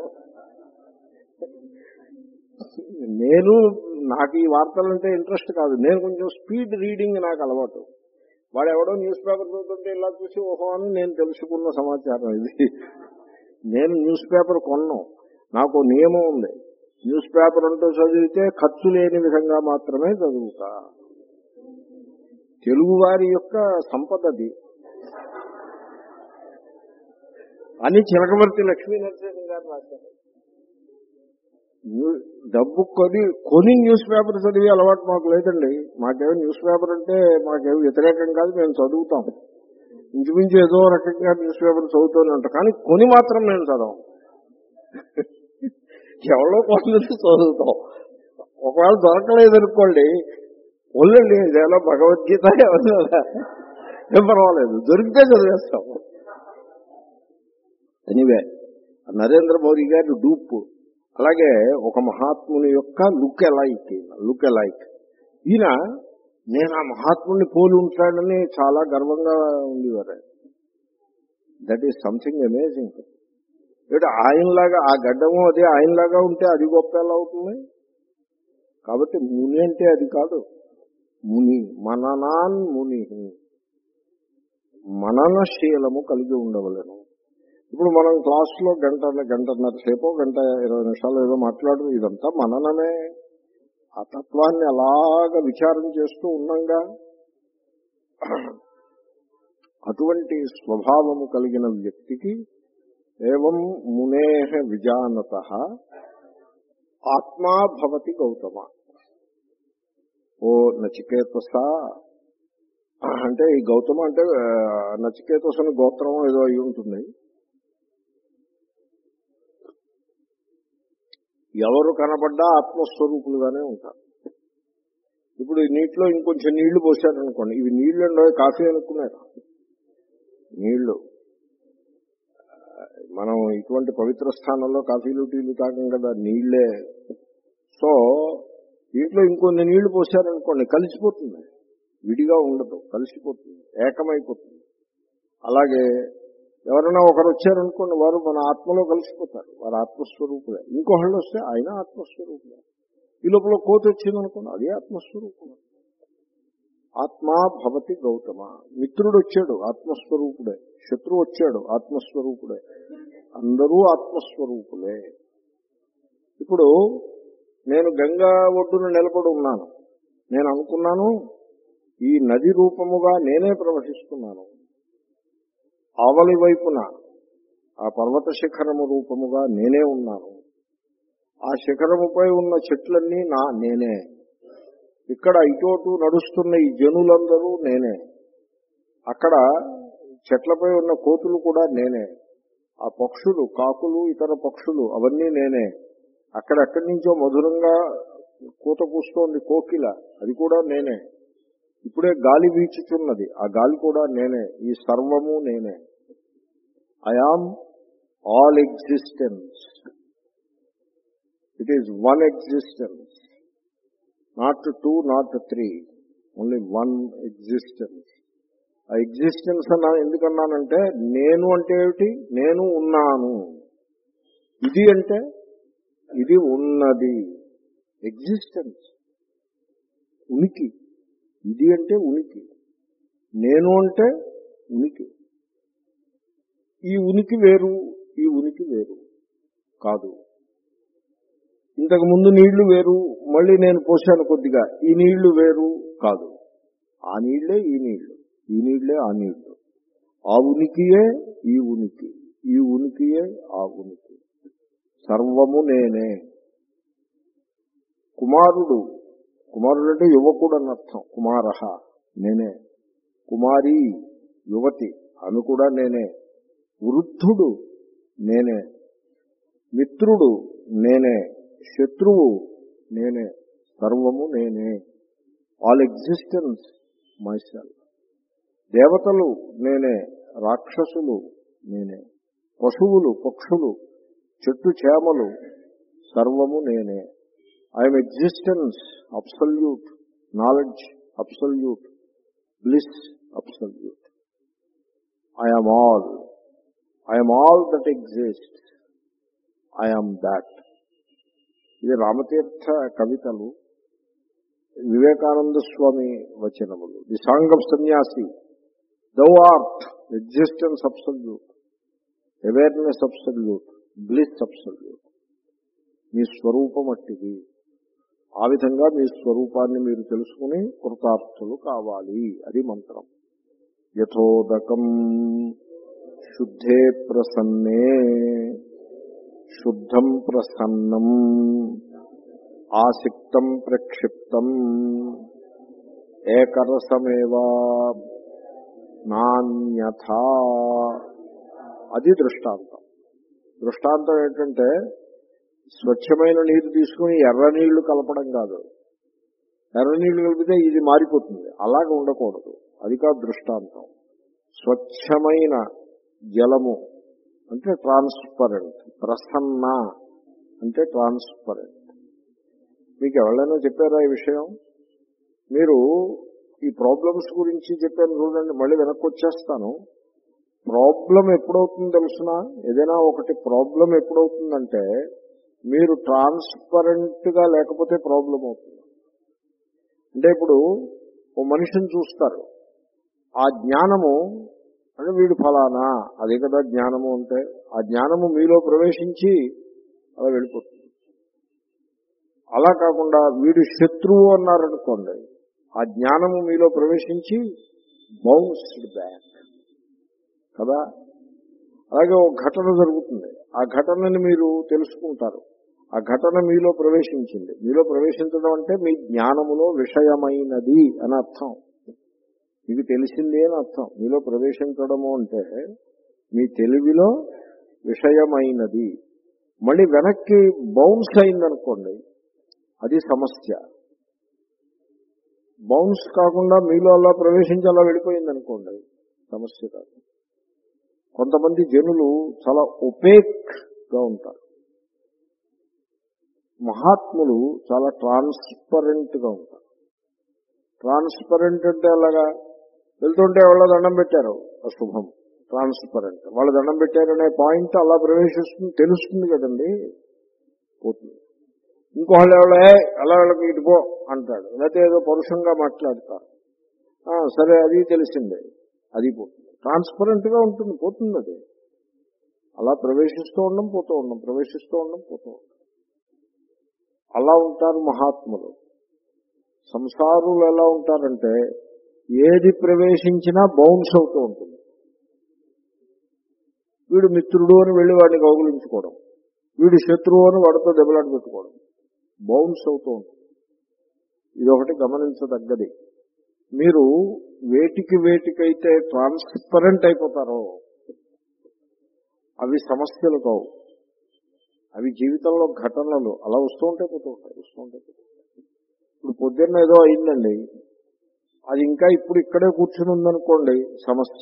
నేను నాకు ఈ వార్తలంటే ఇంట్రెస్ట్ కాదు, నేను కొంచెం స్పీడ్ రీడింగ్ నాకు అలవాటు. వాడు ఎవడో న్యూస్ పేపర్ చదువుతుంటే ఇలా చూసి ఓహో అని నేను తెలుసుకున్న సమాచారం ఇది. నేను న్యూస్ పేపర్ కొన్నాను, నాకు నియమం ఉంది, న్యూస్ పేపర్ అంటూ చదివితే ఖర్చు లేని విధంగా మాత్రమే చదువుతా. తెలుగు వారి యొక్క సంపదది. అని చిలకమర్తి లక్ష్మీ నరసింహ గారు రాశారు. డబ్బు కొని కొని న్యూస్ పేపర్ చదివి అలవాటు మాకు లేదండి. మాకేమో న్యూస్ పేపర్ అంటే మాకేమో వ్యతిరేకం కాదు, మేము చదువుతాం. ఇంచుమించు ఏదో రకంగా న్యూస్ పేపర్ చదువుతూనే ఉంటాం, కానీ కొని మాత్రం మేము చదవం. ఎవరో కొంత చదువుతాం. ఒకవేళ దొరకలేదనుకోండి, ఒళ్ళండి ఇదేలా భగవద్గీత ఎవరైనా ఏం పర్వాలేదు, దొరికితే చదివేస్తాము. ఎనీవే, నరేంద్ర మోదీ గారి డూప్. అలాగే ఒక మహాత్ముని యొక్క లుక్ ఎలైక్ లుక్ ఎలైక్ ఈయన నేను ఆ మహాత్ముని పోలి ఉంటాడని చాలా గర్వంగా ఉండేవారు. That is something amazing. అంటే ఆయనలాగా ఆ గడ్డము అదే ఆయనలాగా ఉంటే అది గొప్ప ఎలా అవుతుంది? కాబట్టి ముని అంటే అది కాదు. ముని మననాన్ ముని, మననశీలము కలిగి ఉండవలను. ఇప్పుడు మనం క్లాసులో గంట గంటన్నర సేపు గంట ఇరవై నిమిషాలు ఏదో మాట్లాడు, ఇదంతా మననమే. ఆ తత్వాన్ని అలాగా విచారం చేస్తూ ఉన్నాగా. అటువంటి స్వభావము కలిగిన వ్యక్తికి ఏవం మునేహ విజానతః ఆత్మా భవతి గౌతమ. ఓ నచికేతస అంటే ఈ గౌతమ అంటే నచికేతసుని గోత్రం ఏదో అయి ఉంటుంది. ఎవరు కనపడ్డా ఆత్మస్వరూపులుగానే ఉంటారు. ఇప్పుడు ఈ నీటిలో ఇంకొంచెం నీళ్లు పోసారనుకోండి, ఇవి నీళ్లు కాఫీ అనుకున్నారు. నీళ్లు మనం ఇటువంటి పవిత్ర స్థానంలో కాఫీలు టీలు తాగం కదా, నీళ్లే. సో దీంట్లో ఇంకొన్ని నీళ్లు పోసారనుకోండి కలిసిపోతుంది, విడిగా ఉండదు, కలిసిపోతుంది, ఏకమైపోతుంది. అలాగే ఎవరైనా ఒకరు వచ్చారనుకోండి, వారు మన ఆత్మలో కలిసిపోతారు, వారు ఆత్మస్వరూపులే. ఇంకొకళ్ళు వస్తే ఆయన ఆత్మస్వరూపులే. ఈ లోపల కోతి వచ్చిందనుకోండి, అదే ఆత్మస్వరూపులే. ఆత్మా భవతి గౌతమ. మిత్రుడు వచ్చాడు ఆత్మస్వరూపుడే, శత్రువు వచ్చాడు ఆత్మస్వరూపుడే, అందరూ ఆత్మస్వరూపులే. ఇప్పుడు నేను గంగా ఒడ్డున నిలబడి ఉన్నాను. నేను అనుకున్నాను ఈ నది రూపముగా నేనే ప్రవహిస్తున్నాను. ఆవలి వైపున ఆ పర్వత శిఖరము రూపముగా నేనే ఉన్నాను. ఆ శిఖరముపై ఉన్న చెట్లన్నీ నా నేనే. ఇక్కడ ఇటోటు నడుస్తున్న ఈ జనులందరూ నేనే. అక్కడ చెట్లపై ఉన్న కోతులు కూడా నేనే. ఆ పక్షులు, కాకులు, ఇతర పక్షులు అవన్నీ నేనే. అక్కడెక్కడి నుంచో మధురంగా కూత కూస్తోంది కోకిల, అది కూడా నేనే. ఇప్పుడే గాలి వీచుచున్నది, ఆ గాలి కూడా నేనే. ఈ సర్వము నేనే. I am all existence. It is one existence, not two, not three, only one existence. ఆ ఎగ్జిస్టెన్స్ అన్నా ఎందుకన్నానంటే, నేను అంటే ఏమిటి? నేను ఉన్నాను. ఇది అంటే ఇది ఉన్నది, ఎగ్జిస్టెన్స్, ఉనికి. ఇది అంటే ఉనికి, నేను అంటే ఉనికి. ఈ ఉనికి వేరు, ఈ ఉనికి వేరు కాదు. ఇంతకు ముందు నీళ్లు వేరు, మళ్ళీ నేను పోసాను కొద్దిగా, ఈ నీళ్లు వేరు కాదు. ఆ నీళ్లే ఈ నీళ్లు, ఈ నీళ్లే ఆ నీళ్లు. ఆ ఉనికియే ఈ ఉనికి, ఈ ఉనికియే ఆ ఉనికి. సర్వము నేనే. కుమారుడు, కుమారుడు అంటే యువకుడు అన్నర్థం. కుమారః నేనే. కుమారి యువతి, ఆమె కూడా నేనే. వృద్ధుడు నేనే. మిత్రుడు నేనే. శత్రువు నేనే. సర్వము నేనే. All existence myself. దేవతలు నేనే, రాక్షసులు నేనే, పశువులు, పక్షులు, చెట్టు చేమలు, సర్వము నేనే. I'm existence absolute, knowledge absolute, bliss absolute. I am all. I am all that exists. I am that. ఇది రామతీర్థ కవితలు, వివేకానంద స్వామి వచనములు. The song of sannyasi. Thou art existence absolute, awareness absolute, bliss absolute. మీ స్వరూపం అట్టిది. ఆ విధంగా మీ స్వరూపాన్ని మీరు తెలుసుకుని కృతార్థులు కావాలి. అది మంత్రం. యథోదకం శుద్ధే ప్రసన్నే శుద్ధం ప్రసన్నం ఆసిక్తం ప్రక్షిప్తం ఏకరసమేవా నాన్యథా. అది దృష్టాంతం. దృష్టాంతం ఏంటంటే స్వచ్ఛమైన నీరు తీసుకుని ఎర్ర నీళ్లు కలపడం కాదు. ఎర్ర నీళ్లు కలిపితే ఇది మారిపోతుంది, అలాగ ఉండకూడదు. అది కాదు దృష్టాంతం. స్వచ్ఛమైన జలము అంటే ట్రాన్స్పరెంట్, ప్రసన్న అంటే ట్రాన్స్పరెంట్. మీకు ఎవరైనా చెప్పారా ఈ విషయం? మీరు ఈ ప్రాబ్లమ్స్ గురించి చెప్పాను చూడండి, మళ్ళీ వెనక్కి వచ్చేస్తాను. ప్రాబ్లం ఎప్పుడవుతుంది తెలుసిన? ఏదైనా ఒకటి ప్రాబ్లం ఎప్పుడవుతుందంటే మీరు ట్రాన్స్పరెంట్ గా లేకపోతే ప్రాబ్లం అవుతుంది. అంటే ఇప్పుడు ఓ మనిషిని చూస్తారు, ఆ జ్ఞానము అంటే వీడు ఫలానా, అదే కదా జ్ఞానము అంటే. ఆ జ్ఞానము మీలో ప్రవేశించి అలా వెళ్ళిపోతుంది. అలా కాకుండా వీడు శత్రువు అన్నారనుకోండి, ఆ జ్ఞానము మీలో ప్రవేశించి బౌన్స్డ్ బ్యాక్ కదా. అలాగే ఒక ఘటన జరుగుతుంది, ఆ ఘటనని మీరు తెలుసుకుంటారు, ఆ ఘటన మీలో ప్రవేశించింది. మీలో ప్రవేశించడం అంటే మీ జ్ఞానములో విషయమైనది అని అర్థం, మీకు తెలిసింది అని అర్థం. మీలో ప్రవేశించడము అంటే మీ తెలివిలో విషయమైనది. మళ్ళీ వెనక్కి బౌన్స్ అయిందనుకోండి, అది సమస్య. బౌన్స్ కాకుండా మీలో అలా ప్రవేశించి అలా వెళ్ళిపోయిందనుకోండి, సమస్య కాదు. కొంతమంది జనులు చాలా ఒపేక్ గా ఉంటారు, మహాత్ములు చాలా ట్రాన్స్పరెంట్ గా ఉంటారు. ట్రాన్స్పరెంట్ అంటే అలాగా వెళ్తుంటే వాళ్ళ దండం పెట్టారు, అశుభం. ట్రాన్స్పరెంట్, వాళ్ళు దండం పెట్టారనే పాయింట్ అలా ప్రవేశిస్తుంది, తెలుస్తుంది కదండి, పోతుంది. ఇంకోళ్ళు ఎవరో అలా వాళ్ళకి ఇటుపో అంటాడు, లేకపోతే ఏదో పరుషంగా మాట్లాడతారు, సరే అది తెలిసిందే, అది పోతుంది. ట్రాన్స్పరెంట్ గా ఉంటుంది, పోతుంది. అది అలా ప్రవేశిస్తూ ఉండడం పోతూ ఉండడం, ప్రవేశిస్తూ ఉండడం పోతూ ఉండడం. అలా ఉంటారు మహాత్ములు. సంసారులు ఎలా ఉంటారంటే ఏది ప్రవేశించినా బౌన్స్ అవుతూ ఉంటుంది. వీడు మిత్రుడు అని వెళ్ళి వాడిని కౌగులించుకోవడం, వీడు శత్రువు అని వాడితో దెబ్బలాట పెట్టుకోవడం, బౌన్స్ అవుతూ ఉంటుంది. ఇదొకటి గమనించదగ్గది. మీరు వేటికి వేటికైతే ట్రాన్స్పరెంట్ అయిపోతారో అవి సమస్యలు కావు, అవి జీవితంలో ఘటనలు. అలా వస్తూ ఉంటాయి, పోతూ ఉంటాయి, వస్తూ ఉంటాయి. ఇప్పుడు పొద్దున్న ఏదో అయిందండి, అది ఇంకా ఇప్పుడు ఇక్కడే కూర్చుని ఉందనుకోండి, సమస్య.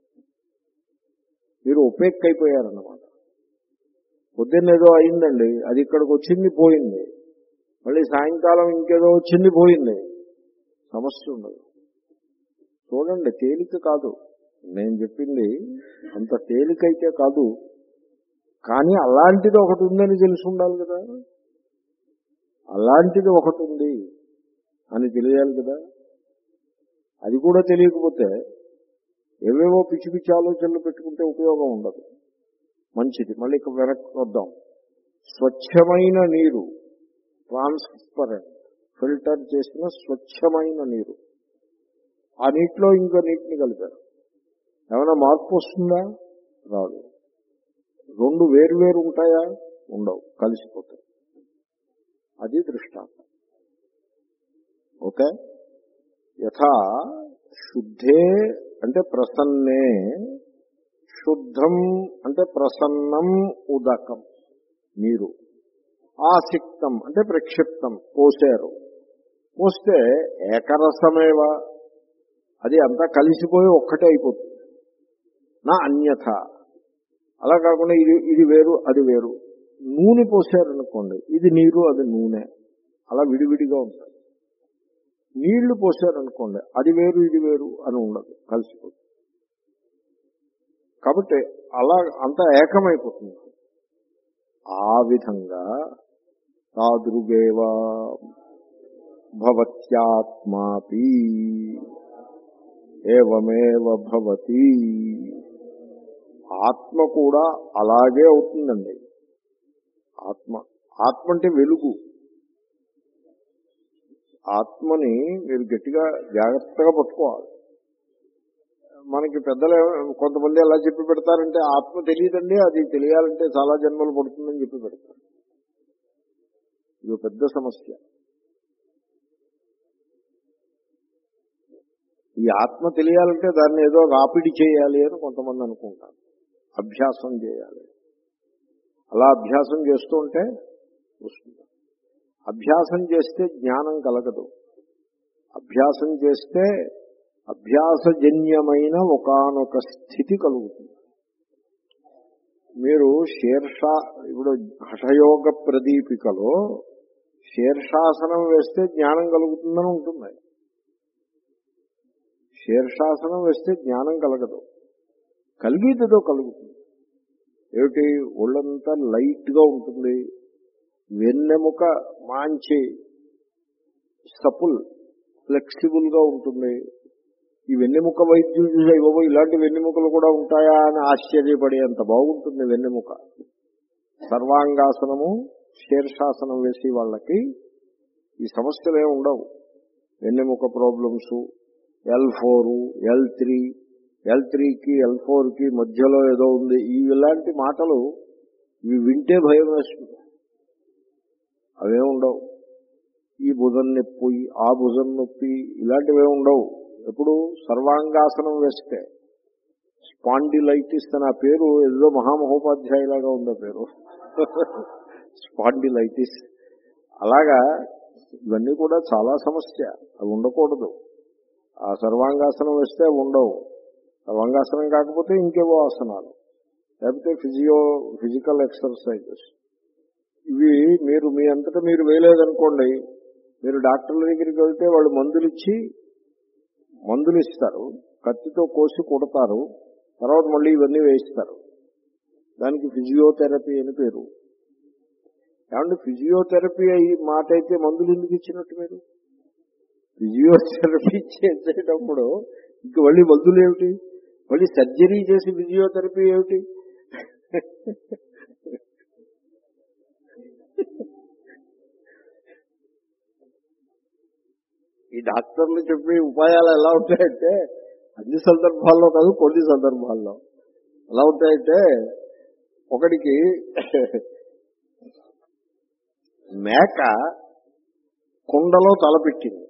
మీరు ఒపేక్ అయిపోయారన్నమాట. పొద్దున్న ఏదో అయిందండి, అది ఇక్కడికి వచ్చింది పోయింది, మళ్ళీ సాయంకాలం ఇంకేదో వచ్చింది పోయింది, సమస్య ఉండదు. చూడండి, తేలిక కాదు నేను చెప్పింది, అంత తేలికైతే కాదు. కానీ అలాంటిది ఒకటి ఉందని తెలిసి ఉండాలి కదా, అలాంటిది ఒకటి ఉంది అని తెలియాలి కదా. అది కూడా తెలియకపోతే ఏవేవో పిచ్చి పిచ్చి ఆలోచనలు పెట్టుకుంటే ఉపయోగం ఉండదు. మంచిది. మళ్ళీ ఇక వెనక్కి వద్దాం. స్వచ్ఛమైన నీరు, ట్రాన్స్పరెంట్, ఫిల్టర్ చేసిన స్వచ్ఛమైన నీరు, ఆ నీటిలో ఇంకో నీటిని కలిపారు, ఏమైనా మార్పు వస్తుందా? రాదు. రెండు వేరు వేరు ఉంటాయా? ఉండవు, కలిసిపోతాయి. అది దృష్టాంతం. ఓకే. యథా శుద్ధే అంటే ప్రసన్నే, శుద్ధం అంటే ప్రసన్నం ఉదకం నీరు, ఆసిక్తం అంటే ప్రక్షిప్తం పోసారు, పోస్తే ఏకరసమేవా, అది అంతా కలిసిపోయి ఒక్కటే అయిపోతుంది. నా అన్యథ, అలా కాకుండా ఇది ఇది వేరు అది వేరు. నూనె పోసారనుకోండి, ఇది నీరు అది నూనె, అలా విడివిడిగా ఉంటుంది. నీళ్లు పోసారనుకోండి, అది వేరు ఇది వేరు అని ఉండదు, కలిసిపోతుంది. కాబట్టి అలా అంతా ఏకమైపోతుంది. ఆ విధంగా తాదృగేవా భవత్యాత్మాపి ఏవమేవ భవతి, ఆత్మ కూడా అలాగే అవుతుందండి. ఆత్మ ఆత్మ అంటే వెలుగు. ఆత్మని మీరు గట్టిగా జాగ్రత్తగా పట్టుకోవాలి. మనకి పెద్దలు కొంతమంది ఎలా చెప్పి పెడతారంటే ఆత్మ తెలియదండి, అది తెలియాలంటే చాలా జన్మలు పడుతుందని చెప్పి పెడతారు. ఇది పెద్ద సమస్య. ఈ ఆత్మ తెలియాలంటే దాన్ని ఏదో రాపిడి చేయాలి అని కొంతమంది అనుకుంటారు, అభ్యాసం చేయాలి. అలా అభ్యాసం చేస్తూ ఉంటే వస్తుంది. అభ్యాసం చేస్తే జ్ఞానం కలగదు. అభ్యాసం చేస్తే అభ్యాసజన్యమైన ఒకానొక స్థితి కలుగుతుంది. మీరు శీర్షా ఇప్పుడు హఠయోగ ప్రదీపికలో శీర్షాసనం వేస్తే జ్ఞానం కలుగుతుందని ఉంటుంది. శీర్షాసనం వేస్తే జ్ఞానం కలగదు, కలిగేదేదో కలుగుతుంది. ఏమిటి? ఒళ్ళంతా లైట్ గా ఉంటుంది, వెన్నెముక మంచి సపుల్ ఫ్లెక్సిబుల్ గా ఉంటుంది. ఈ వెన్నెముక వైద్యులు చూసే ఇవ్వబో ఇలాంటి వెన్నెముకలు కూడా ఉంటాయా అని ఆశ్చర్యపడేంత బాగుంటుంది వెన్నెముక. సర్వాంగాసనము శీర్షాసనం వేసి వాళ్ళకి ఈ సమస్యలే ఉండవు. వెన్నెముక problems, L four L three L త్రీకి ఎల్ ఫోర్ కి మధ్యలో ఏదో ఉంది, ఇలాంటి మాటలు ఇవి వింటే భయం వేస్తుంది. అవే ఉండవు. ఈ భుజం నొప్పి, ఆ భుజం నొప్పి ఇలాంటివే ఉండవు. ఎప్పుడు సర్వాంగాసనం వేస్తే స్పాండిలైటిస్ అని ఆ పేరు ఏదో మహామహోపాధ్యాయులాగా ఉంది ఆ పేరు, స్పాండిలైటిస్. అలాగా ఇవన్నీ కూడా చాలా సమస్య. అవి ఉండకూడదు. ఆ సర్వాంగాసనం వేస్తే అవి ఉండవు. సర్వాంగాసనం కాకపోతే ఇంకేవో ఆసనాలు, లేకపోతే ఫిజియో ఫిజికల్ ఎక్సర్సైజెస్. ఇవి మీరు మీ అంతటా మీరు వేయలేదనుకోండి, మీరు డాక్టర్ల దగ్గరికి వెళ్తే వాళ్ళు మందులు ఇచ్చి మందులు ఇస్తారు, కత్తితో కోసి కొడతారు, తర్వాత మళ్ళీ ఇవన్నీ వేయిస్తారు. దానికి ఫిజియోథెరపీ అని పేరు. ఏమంటే ఫిజియోథెరపీ అయ్యి మాట అయితే మందులు ఎందుకు ఇచ్చినట్టు? మీరు ఫిజియోథెరపీ చేసేటప్పుడు ఇంక మళ్ళీ మందులు ఏమిటి? మళ్ళీ సర్జరీ చేసి ఫిజియోథెరపీ ఏమిటి? ఈ డాక్టర్లు చెప్పే ఉపాయాలు ఎలా ఉంటాయంటే అన్ని సందర్భాల్లో కాదు, కొన్ని సందర్భాల్లో ఎలా ఉంటాయంటే, ఒకడికి మేక కుండలో తలపెట్టింది,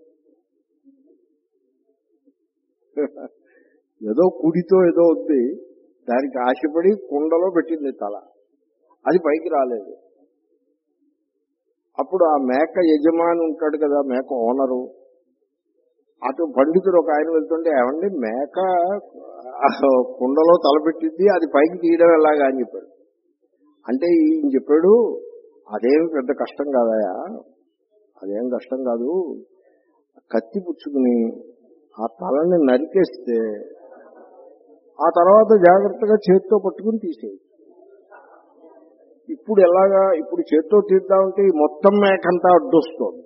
ఏదో కుడితో ఏదో ఉంది, దానికి ఆశపడి కుండలో పెట్టింది తల, అది పైకి రాలేదు. అప్పుడు ఆ మేక యజమాని ఉంటాడు కదా, మేక ఓనరు, అటు పండితుడు ఒక ఆయన వెళ్తుంటే, ఏమండి మేక కుండలో తలపెట్టింది, అది పైకి తీయడం ఎలాగా అని చెప్పాడు. అంటే ఈయన చెప్పాడు, అదేం పెద్ద కష్టం కాదయా, అదేం కష్టం కాదు, కత్తి పుచ్చుకుని ఆ తలని నరికేస్తే ఆ తర్వాత జాగ్రత్తగా చేత్తో పట్టుకుని తీసేయి. ఇప్పుడు ఎలాగా, ఇప్పుడు చేత్తో తీద్దామంటే ఈ మొత్తం మేకంతా అడ్డొస్తుంది.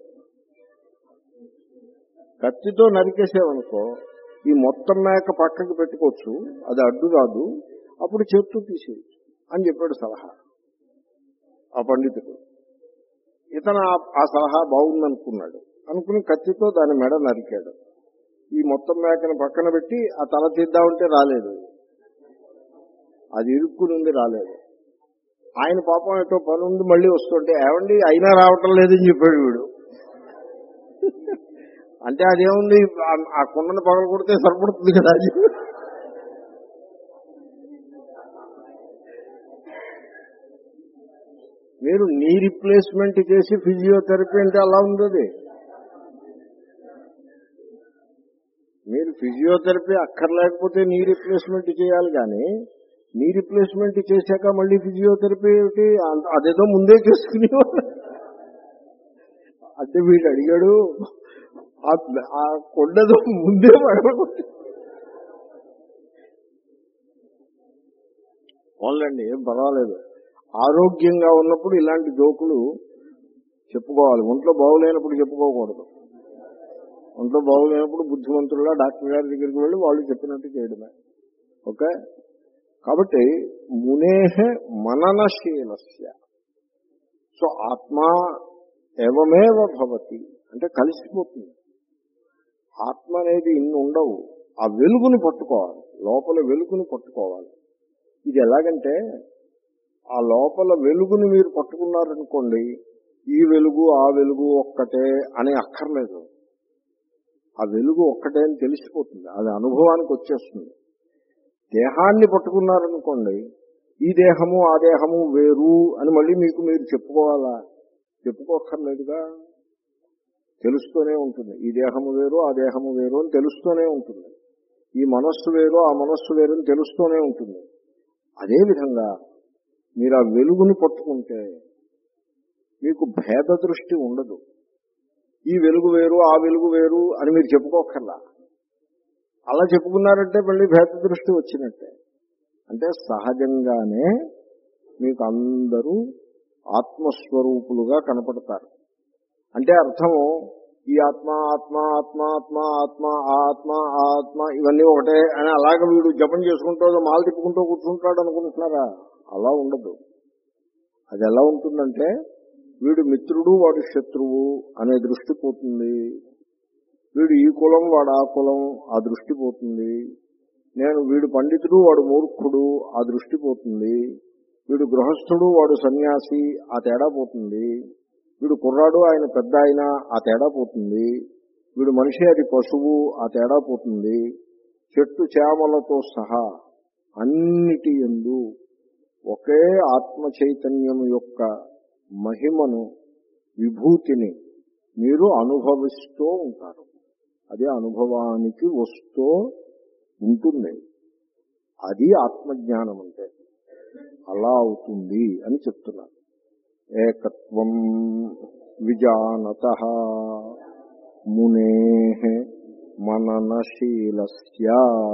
కత్తితో నరికేసేవనుకో ఈ మొత్తం మేక పక్కకి పెట్టుకోవచ్చు, అది అడ్డు రాదు, అప్పుడు చేత్తో తీసేయచ్చు అని చెప్పాడు సలహా ఆ పండితుడు. ఇతను ఆ సలహా బాగుందనుకున్నాడు, అనుకుని కత్తితో దాని మెడ నరికాడు. ఈ మొత్తం మేకను పక్కన పెట్టి ఆ తల తీద్దామంటే రాలేదు, అది ఇరుక్కునుంది, రాలేదు. ఆయన పాపం ఎటో పని ఉంది, మళ్ళీ వస్తుంటే, ఏమండి అయినా రావటం లేదని చెప్పాడు వీడు. అంటే అదేముంది, ఆ కుండను పగల కొడితే సరిపడుతుంది కదా. అది మీరు నీ రీప్లేస్మెంట్ చేసి ఫిజియోథెరపీ అంటే అలా ఉంది. మీరు ఫిజియోథెరపీ అక్కర్లేకపోతే నీ రీప్లేస్మెంట్ చేయాలి, కానీ నీ రీప్లేస్మెంట్ చేశాక మళ్ళీ ఫిజియోథెరపీ ఏమిటి? అదేదో ముందే చేసుకునేవాడు. అంటే వీడు అడిగాడు, ఆ కొండదో ముందే పడగొట్టి. వాళ్ళండి ఏం పర్వాలేదు, ఆరోగ్యంగా ఉన్నప్పుడు ఇలాంటి జోకులు చెప్పుకోవాలి, ఒంట్లో బాగులేనప్పుడు చెప్పుకోకూడదు. ఒంట్లో బాగులేనప్పుడు బుద్ధిమంతులుగా డాక్టర్ గారి దగ్గరికి వెళ్ళి వాళ్ళు చెప్పినట్టు చేయడమే. ఓకే, కాబట్టి మునేహ మననశీలస్య, సో ఆత్మ ఏవమేవ భవతి అంటే కలిసిపోతుంది. ఆత్మ అనేది ఇన్ని ఉండవు, ఆ వెలుగుని పట్టుకోవాలి, లోపల వెలుగుని పట్టుకోవాలి. ఇది ఎలాగంటే ఆ లోపల వెలుగుని మీరు పట్టుకున్నారనుకోండి, ఈ వెలుగు ఆ వెలుగు ఒక్కటే అని అక్కర్లేదు. ఆ వెలుగు ఒక్కటే అని తెలిసిపోతుంది, అది అనుభవానికి వచ్చేస్తుంది. దేహాన్ని పట్టుకున్నారనుకోండి, ఈ దేహము ఆ దేహము వేరు అని మళ్ళీ మీకు మీరు చెప్పుకోవాలా? చెప్పుకోక్కర్లేదుగా, తెలుస్తూనే ఉంటుంది. ఈ దేహము వేరు ఆ దేహము వేరు అని తెలుస్తూనే ఉంటుంది. ఈ మనస్సు వేరు ఆ మనస్సు వేరు అని తెలుస్తూనే ఉంటుంది. అదేవిధంగా మీరు ఆ వెలుగుని పట్టుకుంటే మీకు భేద దృష్టి ఉండదు. ఈ వెలుగు వేరు ఆ వెలుగు వేరు అని మీరు చెప్పుకోకర్లా. అలా చెప్పుకున్నారంటే మళ్ళీ భేద దృష్టి వచ్చినట్టే. అంటే సహజంగానే మీకు అందరూ ఆత్మస్వరూపులుగా కనపడతారు. అంటే అర్థము ఈ ఆత్మ ఆత్మ ఆత్మ ఆత్మ ఆత్మ ఆత్మ ఆత్మ ఇవన్నీ ఒకటే అని అలాగే వీడు జపం చేసుకుంటూ మాల తిప్పుకుంటూ కూర్చుంటాడు అనుకుంటున్నారా? అలా ఉండదు. అది ఎలా ఉంటుందంటే వీడు మిత్రుడు వాడు శత్రువు అనే దృష్టి పోతుంది. వీడు ఈ కులం వాడు ఆ కులం ఆ దృష్టి పోతుంది. నేను వీడు పండితుడు వాడు మూర్ఖుడు ఆ దృష్టి పోతుంది. వీడు గృహస్థుడు వాడు సన్యాసి ఆ తేడా పోతుంది. వీడు కుర్రాడు ఆయన పెద్ద ఆయన ఆ తేడా పోతుంది. వీడు మనిషి అది పశువు ఆ తేడా పోతుంది. చెట్టు చేమలతో సహా అన్నిటి యందు ఒకే ఆత్మ చైతన్యం యొక్క మహిమను విభూతిని మీరు అనుభవిస్తూ ఉంటారు. అదే అనుభవానికి వస్తూ ఉంటుంది. అది ఆత్మజ్ఞానం అంటే అలా అవుతుంది అని చెప్తున్నారు. ఏకత్వం విజానతః మునేః మననశీలస్య.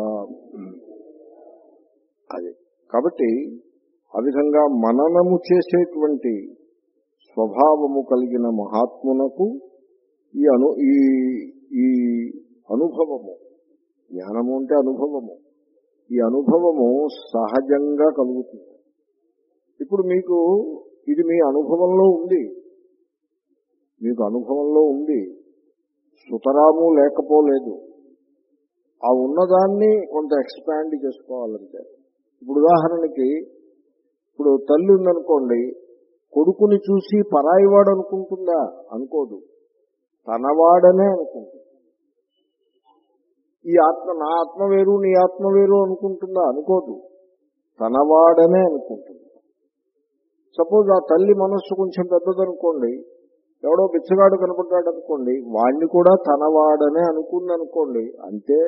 అది కాబట్టి ఆ విధంగా మననము చేసేటువంటి స్వభావము కలిగిన మహాత్మునకు ఈ అను ఈ ఈ అనుభవము, జ్ఞానము అంటే అనుభవము, ఈ అనుభవము సహజంగా కలుగుతుంది. ఇప్పుడు మీకు ఇది మీ అనుభవంలో ఉంది, మీకు అనుభవంలో ఉంది, సుతరాము లేకపోలేదు. ఆ ఉన్నదాన్ని కొంత ఎక్స్పాండ్ చేసుకోవాలంటే, ఇప్పుడు ఉదాహరణకి ఇప్పుడు తల్లి ఉందనుకోండి, కొడుకుని చూసి పరాయివాడు అనుకుంటుందా? అనుకోదు, తనవాడనే అనుకుంటుంది. ఈ ఆత్మ నా ఆత్మ వేరు నీ ఆత్మ వేరు అనుకుంటుందా? అనుకోదు, తనవాడనే అనుకుంటుంది. సపోజ్ ఆ తల్లి మనస్సు కొంచెం పెద్దదనుకోండి, ఎవడో బిచ్చగాడు కనపడ్డాడు అనుకోండి, వాణ్ణి కూడా తనవాడనే అనుకుంది అనుకోండి, అంతే.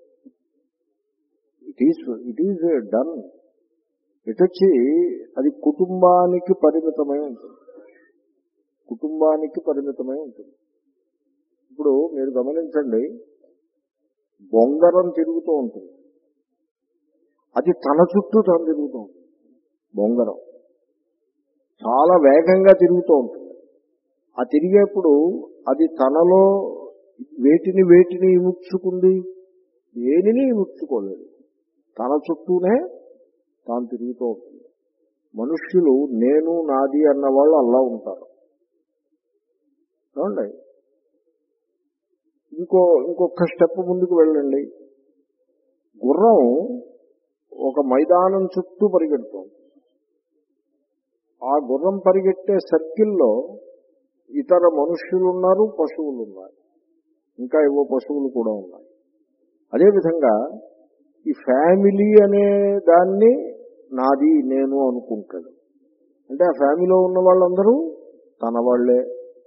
It is it is done. ఇటొచ్చి అది కుటుంబానికి పరిమితమై ఉంటుంది, కుటుంబానికి పరిమితమై ఉంటుంది. ఇప్పుడు మీరు గమనించండి, బొంగరం తిరుగుతూ ఉంటుంది, అది తన చుట్టూ తను తిరుగుతూ ఉంటుంది. బొంగరం చాలా వేగంగా తిరుగుతూ ఉంటుంది. ఆ తిరిగేప్పుడు అది తనలో వేటిని వేటిని ఇముడ్చుకుంది? దేనిని ఇముడ్చుకోలేదు, తన చుట్టూనే తాను తిరుగుతూ ఉంటుంది. మనుష్యులు నేను నాది అన్న వాళ్ళు అలా ఉంటారు. చూడండి, ఇంకో ఇంకొక స్టెప్ ముందుకు వెళ్ళండి. గుర్రం ఒక మైదానం చుట్టూ పరిగెడుతుంది. ఆ గుర్రం పరిగెట్టే సర్కిల్లో ఇతర మనుష్యులు ఉన్నారు, పశువులు ఉన్నారు, ఇంకా ఏవో పశువులు కూడా ఉన్నాయి. అదేవిధంగా ఈ ఫ్యామిలీ అనే దాన్ని నాది నేను అనుకుంటాడు. అంటే ఆ ఫ్యామిలీలో ఉన్న వాళ్ళందరూ తన వాళ్లే,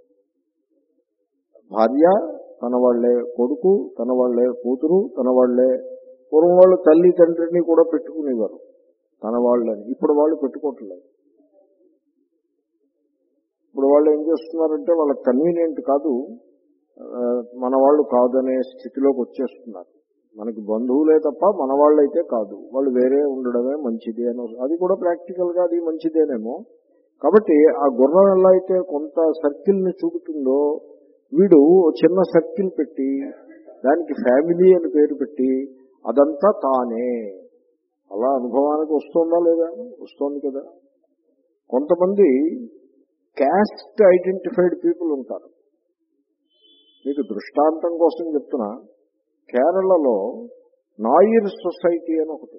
భార్య తన వాళ్లే, కొడుకు తన వాళ్లే, కూతురు తన వాళ్లే. పూర్వం వాళ్ళు తల్లి తండ్రిని కూడా పెట్టుకునేవారు తన వాళ్ళని, ఇప్పుడు వాళ్ళు పెట్టుకోవట్లేదు. ఇప్పుడు వాళ్ళు ఏం చేస్తున్నారంటే వాళ్ళకి కన్వీనియంట్ కాదు, మన వాళ్ళు కాదనే స్థితిలోకి వచ్చేస్తున్నారు. మనకి బంధువులే తప్ప మన వాళ్ళు అయితే కాదు, వాళ్ళు వేరే ఉండడమే మంచిది అని. అది కూడా ప్రాక్టికల్ గా అది మంచిదేనేమో. కాబట్టి ఆ గుర్రం ఎలా అయితే కొంత సర్కిల్ ని చూపుతుందో, వీడు చిన్న సర్కిల్ పెట్టి దానికి ఫ్యామిలీ అని పేరు పెట్టి అదంతా తానే అలా అనుభవానికి వస్తుందా లేదా? వస్తోంది కదా. కొంతమంది క్యాస్ట్ ఐడెంటిఫైడ్ పీపుల్ ఉంటారు. మీకు దృష్టాంతం కోసం చెప్తున్నా, కేరళలో నాయిర్ సొసైటీ అని ఒకటి.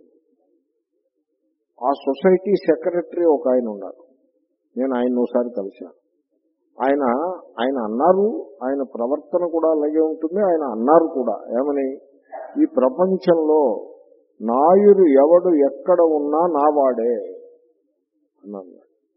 ఆ సొసైటీ సెక్రటరీ ఒక ఆయన ఉన్నారు. నేను ఆయన ఒకసారి కలిశాను. ఆయన ఆయన అన్నారు, ఆయన ప్రవర్తన కూడా అలాగే ఉంటుంది. ఆయన అన్నారు కూడా, ఏమని, ఈ ప్రపంచంలో నాయుడు ఎవడు ఎక్కడ ఉన్నా నావాడే అన్నారు.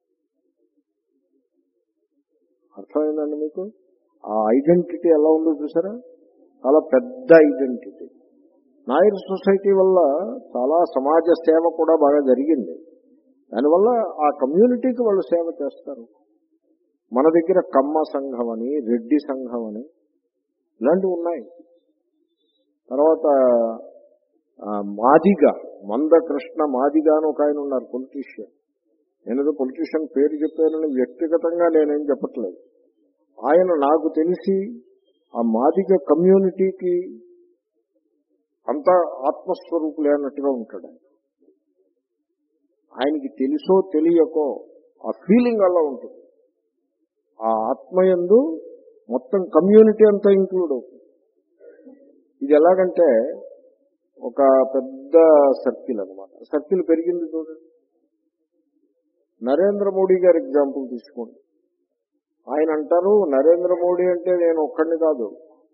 అర్థమైందండి మీకు? ఆ ఐడెంటిటీ ఎలా ఉందో చూసారా? చాలా పెద్ద ఐడెంటిటీ. నాయర్ సొసైటీ వల్ల చాలా సమాజ సేవ కూడా బాగా జరిగింది. దానివల్ల ఆ కమ్యూనిటీకి వాళ్ళు సేవ చేస్తారు. మన దగ్గర కమ్మ సంఘం అని, రెడ్డి సంఘం అని ఇలాంటివి ఉన్నాయి. తర్వాత మాదిగ, మందకృష్ణ మాదిగ అని ఒక ఆయన ఉన్నారు, పొలిటీషియన్. నేనేదో పొలిటీషియన్ పేరు చెప్పానని వ్యక్తిగతంగా నేనేం చెప్పట్లేదు. ఆయన నాకు తెలిసి ఆ మాదిగ కమ్యూనిటీకి అంతా ఆత్మస్వరూపులే అన్నట్టుగా ఉంటాడు. ఆయన ఆయనకి తెలుసో తెలియకో ఆ ఫీలింగ్ అలా ఉంటుంది. ఆ ఆత్మయందు మొత్తం కమ్యూనిటీ అంతా ఇంక్లూడ్ అవుతుంది. ఇది ఎలాగంటే ఒక పెద్ద సర్కిల్ అన్నమాట. సర్కిల్ పెరిగింది చూడండి. నరేంద్ర మోడీ గారి ఎగ్జాంపుల్ తీసుకోండి. ఆయన అంటారు, నరేంద్ర మోడీ అంటే నేను ఒక్కడిని కాదు,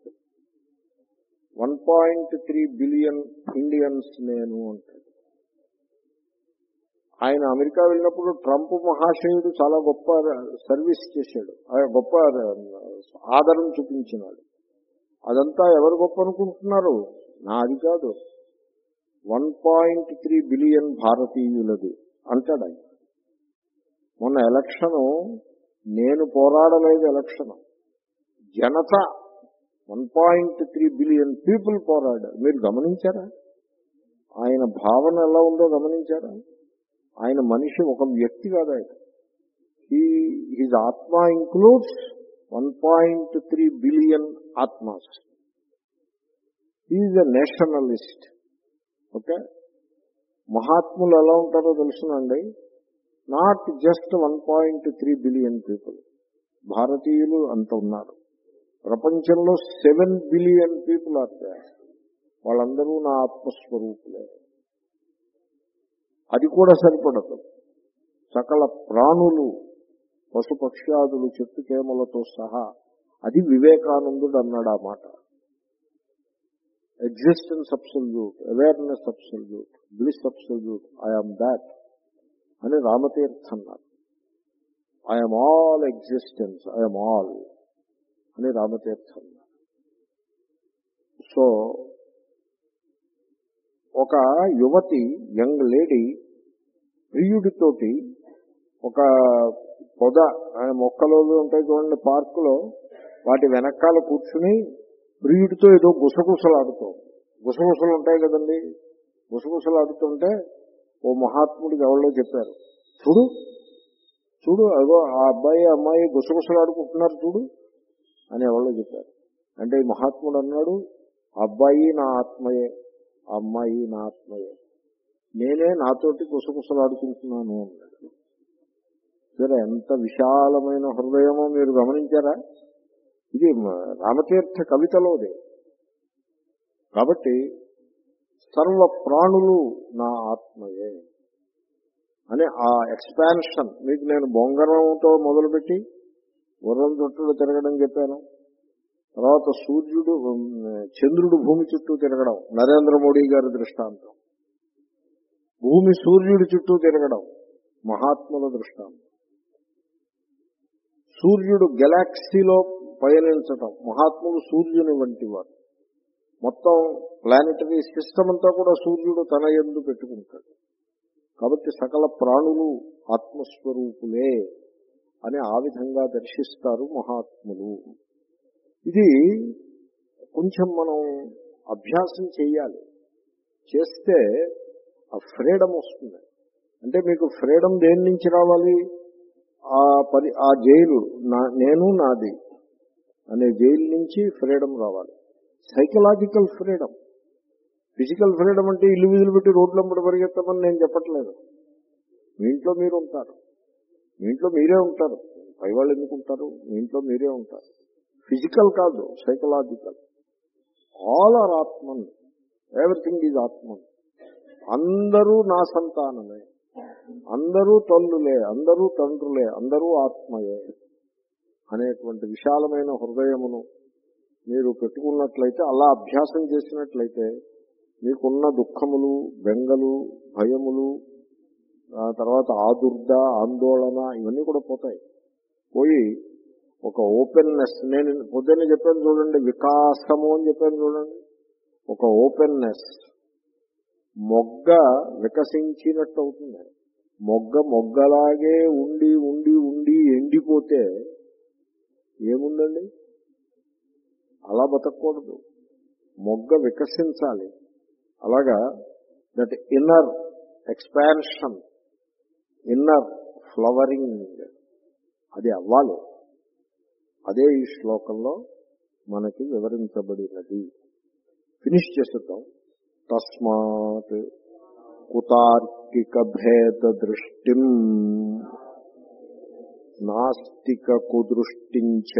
one point three billion Indians నేను అంటాడు. ఆయన అమెరికా వెళ్ళినప్పుడు ట్రంప్ మహాశయుడు చాలా గొప్ప సర్వీస్ చేశాడు, గొప్ప ఆదరణ చూపించినాడు. అదంతా ఎవరు గొప్ప అనుకుంటున్నారు? నాది కాదు, వన్ పాయింట్ త్రీ బిలియన్ భారతీయులది అంటాడు ఆయన. మొన్న ఎలక్షను నేను పోరాడలేదు, ఎలక్షన్ జనత one point three billion people పోరాడారు. మీరు గమనించారా? ఆయన భావన ఎలా ఉందో గమనించారా? ఆయన మనిషి ఒక వ్యక్తి కాదు. ఆయన హీ హిజ్ ఆత్మ includes one point three billion ఆత్మాస్. He is a nationalist. ఓకే, మహాత్ములు ఎలా ఉంటారో తెలుసునండి. Not just one point three billion people. భారతీయులు అంత ఉన్నారు. ప్రపంచంలో సెవెన్ బిలియన్ పీపుల్ ఆర్. వాళ్ళందరూ నా ఆత్మస్వరూపులే. అది కూడా సరిపడదు. సకల ప్రాణులు, పశుపక్ష్యాదులు, చెట్టు చేమలతో సహా. అది వివేకానందుడు అన్నాడు ఆ మాట. Existence absolute, awareness absolute, bliss absolute, I'm that అని రామతీర్థ అన్నారు. I'm all existence, I'm all అని రామతీర్థ అన్నారు. సో ఒక యువతి, యంగ్ లేడీ ప్రియుడితోటి ఒక పొద, మొక్కలు ఉంటాయి చూడండి పార్కులో, వాటి వెనకాల కూర్చుని ప్రియుడితో ఏదో గుసగుసలాడుతూ, గుసగుసలు ఉంటాయి కదండి, గుసగుసలాడుతుంటే ఓ మహాత్ముడికి ఎవరో చెప్పారు, చూడు చూడు అదో ఆ అబ్బాయి అమ్మాయి గుసగుసలాడుకుంటున్నారు చూడు అని ఎవరో చెప్పారు. అంటే ఈ మహాత్ముడు అన్నాడు, అబ్బాయి నా ఆత్మయే, అమ్మాయి నా ఆత్మయే, నేనే నాతోటి గుసగుసలాడుకుంటున్నాను అన్నాడు. సరే, ఎంత విశాలమైన హృదయమో మీరు గమనించారా? ఇది రామతీర్థ కవితలోదే. కాబట్టి సర్వ ప్రాణులు నా ఆత్మయే అనే ఆ ఎక్స్పాన్షన్ మీకు నేను బొంగరంతో మొదలుపెట్టి గుర్రం చుట్టూ తిరగడం చెప్పాను. తర్వాత సూర్యుడు, చంద్రుడు భూమి చుట్టూ తిరగడం నరేంద్ర మోడీ గారి దృష్టాంతం. భూమి సూర్యుడి చుట్టూ తిరగడం మహాత్ముల దృష్టాంతం. సూర్యుడు గెలాక్సీలో పయనించటం, మహాత్ములు సూర్యుని వంటి వారు. మొత్తం ప్లానెటరీ సిస్టమ్ అంతా కూడా సూర్యుడు తన యందు పెట్టుకుంటాడు. కాబట్టి సకల ప్రాణులు ఆత్మస్వరూపులే అని ఆ విధంగా దర్శిస్తారు మహాత్ములు. ఇది కొంచెం మనం అభ్యాసం చేయాలి. చేస్తే ఆ ఫ్రీడమ్ వస్తుంది. అంటే మీకు ఫ్రీడమ్ దేని నుంచి రావాలి? ఆ పరి ఆ జైలు నా నేను నాది అనే జైలు నుంచి ఫ్రీడమ్ రావాలి. Psychological freedom. ఫిజికల్ ఫ్రీడమ్ అంటే ఇల్లు వీధులు పెట్టి రోడ్లంబడి పరిగెత్తమని నేను చెప్పట్లేదు. మీ ఇంట్లో మీరు ఉంటారు, మీ ఇంట్లో మీరే ఉంటారు, పై వాళ్ళు ఎందుకు ఉంటారు? మీ ఇంట్లో మీరే ఉంటారు. ఫిజికల్ కాదు, psychological. All are atman. Everything is atma. అందరూ నా సంతానమే, అందరూ తల్లులే, అందరూ తండ్రులే, అందరూ ఆత్మయే అనేటువంటి విశాలమైన హృదయమును మీరు పెట్టుకున్నట్లయితే, అలా అభ్యాసం చేసినట్లయితే మీకున్న దుఃఖములు, బెంగలు, భయములు, ఆ తర్వాత ఆదుర్ద, ఆందోళన ఇవన్నీ కూడా పోతాయి. పోయి ఒక ఓపెన్నెస్, నేను పొద్దున్నే చెప్పాను చూడండి, వికాసము అని చెప్పాను చూడండి, ఒక ఓపెన్నెస్, మొగ్గ వికసించినట్టు అవుతుంది. మొగ్గ మొగ్గలాగే ఉండి ఉండి ఉండి ఎండిపోతే ఏముందండి? అలా బతకూడదు, మొగ్గ వికసించాలి. అలాగా that inner expansion, inner flowering అది అవ్వాలి. అదే ఈ శ్లోకంలో మనకి వివరించబడినది. ఫినిష్ చేసేద్దాం. తస్మాత్ కుతార్కిక భేద దృష్టిం నాస్తిక కుదృష్టించ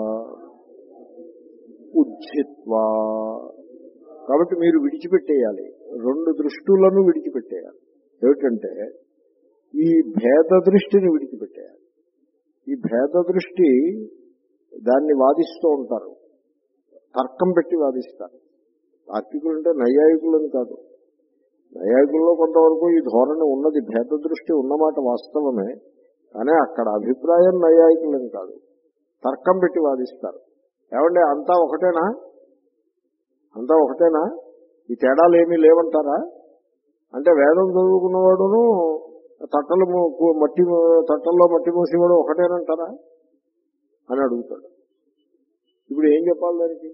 ఉజ్జిత్వా. కాబట్టి మీరు విడిచిపెట్టేయాలి, రెండు దృష్టులను విడిచిపెట్టేయాలి. ఏమిటంటే ఈ భేద దృష్టిని విడిచిపెట్టేయాలి. ఈ భేద దృష్టి దాన్ని వాదిస్తూ ఉంటారు, తర్కం పెట్టి వాదిస్తారు. తార్కికులు అంటే నైయాయికులని కాదు. నైయాయికుల్లో కొంతవరకు ఈ ధోరణి ఉన్నది, భేద దృష్టి ఉన్నమాట వాస్తవమే. కానీ అక్కడ అభిప్రాయం నైయాయికులని కాదు, తర్కం పెట్టి వాదిస్తారు. ఏమంటే అంతా ఒకటేనా, అంతా ఒకటేనా, ఈ తేడాలు ఏమీ లేవంటారా? అంటే వేదం చదువుకున్నవాడును తట్టలు మట్టి తట్టల్లో మట్టి మూసేవాడు ఒకటేనంటారా అని అడుగుతాడు. ఇప్పుడు ఏం చెప్పాలి దానికి?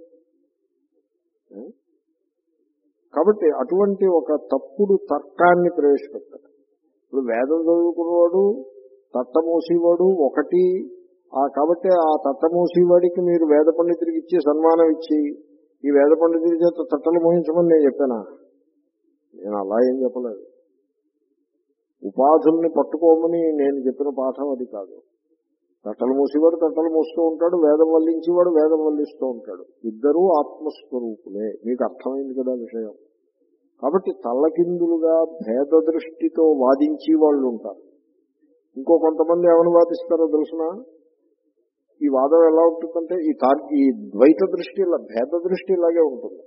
కాబట్టి అటువంటి ఒక తప్పుడు తర్కాన్ని ప్రవేశపెట్టారు. ఇప్పుడు వేదం చదువుకున్నవాడు తట్ట మూసేవాడు ఒకటి. కాబట్టి ఆ తట్ట మూసేవాడికి మీరు వేద పండితుడికి ఇచ్చి సన్మానం ఇచ్చి ఈ వేద పండితుడి చేత తట్టలు మోహించమని నేను చెప్పానా? నేను అలా ఏం చెప్పలేదు. ఉపాధుల్ని పట్టుకోమని నేను చెప్పిన పాఠం అది కాదు. తట్టలు మూసేవాడు తట్టలు మూస్తూ ఉంటాడు, వేదం వల్లించేవాడు వేదం వల్లిస్తూ ఉంటాడు. ఇద్దరూ ఆత్మస్వరూపులే. మీకు అర్థమైంది కదా విషయం. కాబట్టి తల్లకిందులుగా భేద దృష్టితో వాదించి వాళ్ళు ఉంటారు. ఇంకో కొంతమంది ఏమని వాదిస్తారో తెలుసిన? ఈ వాదం ఎలా ఉంటుందంటే ఈ తార్కి ఈ ద్వైత దృష్టి, భేద దృష్టి ఇలాగే ఉంటుంది.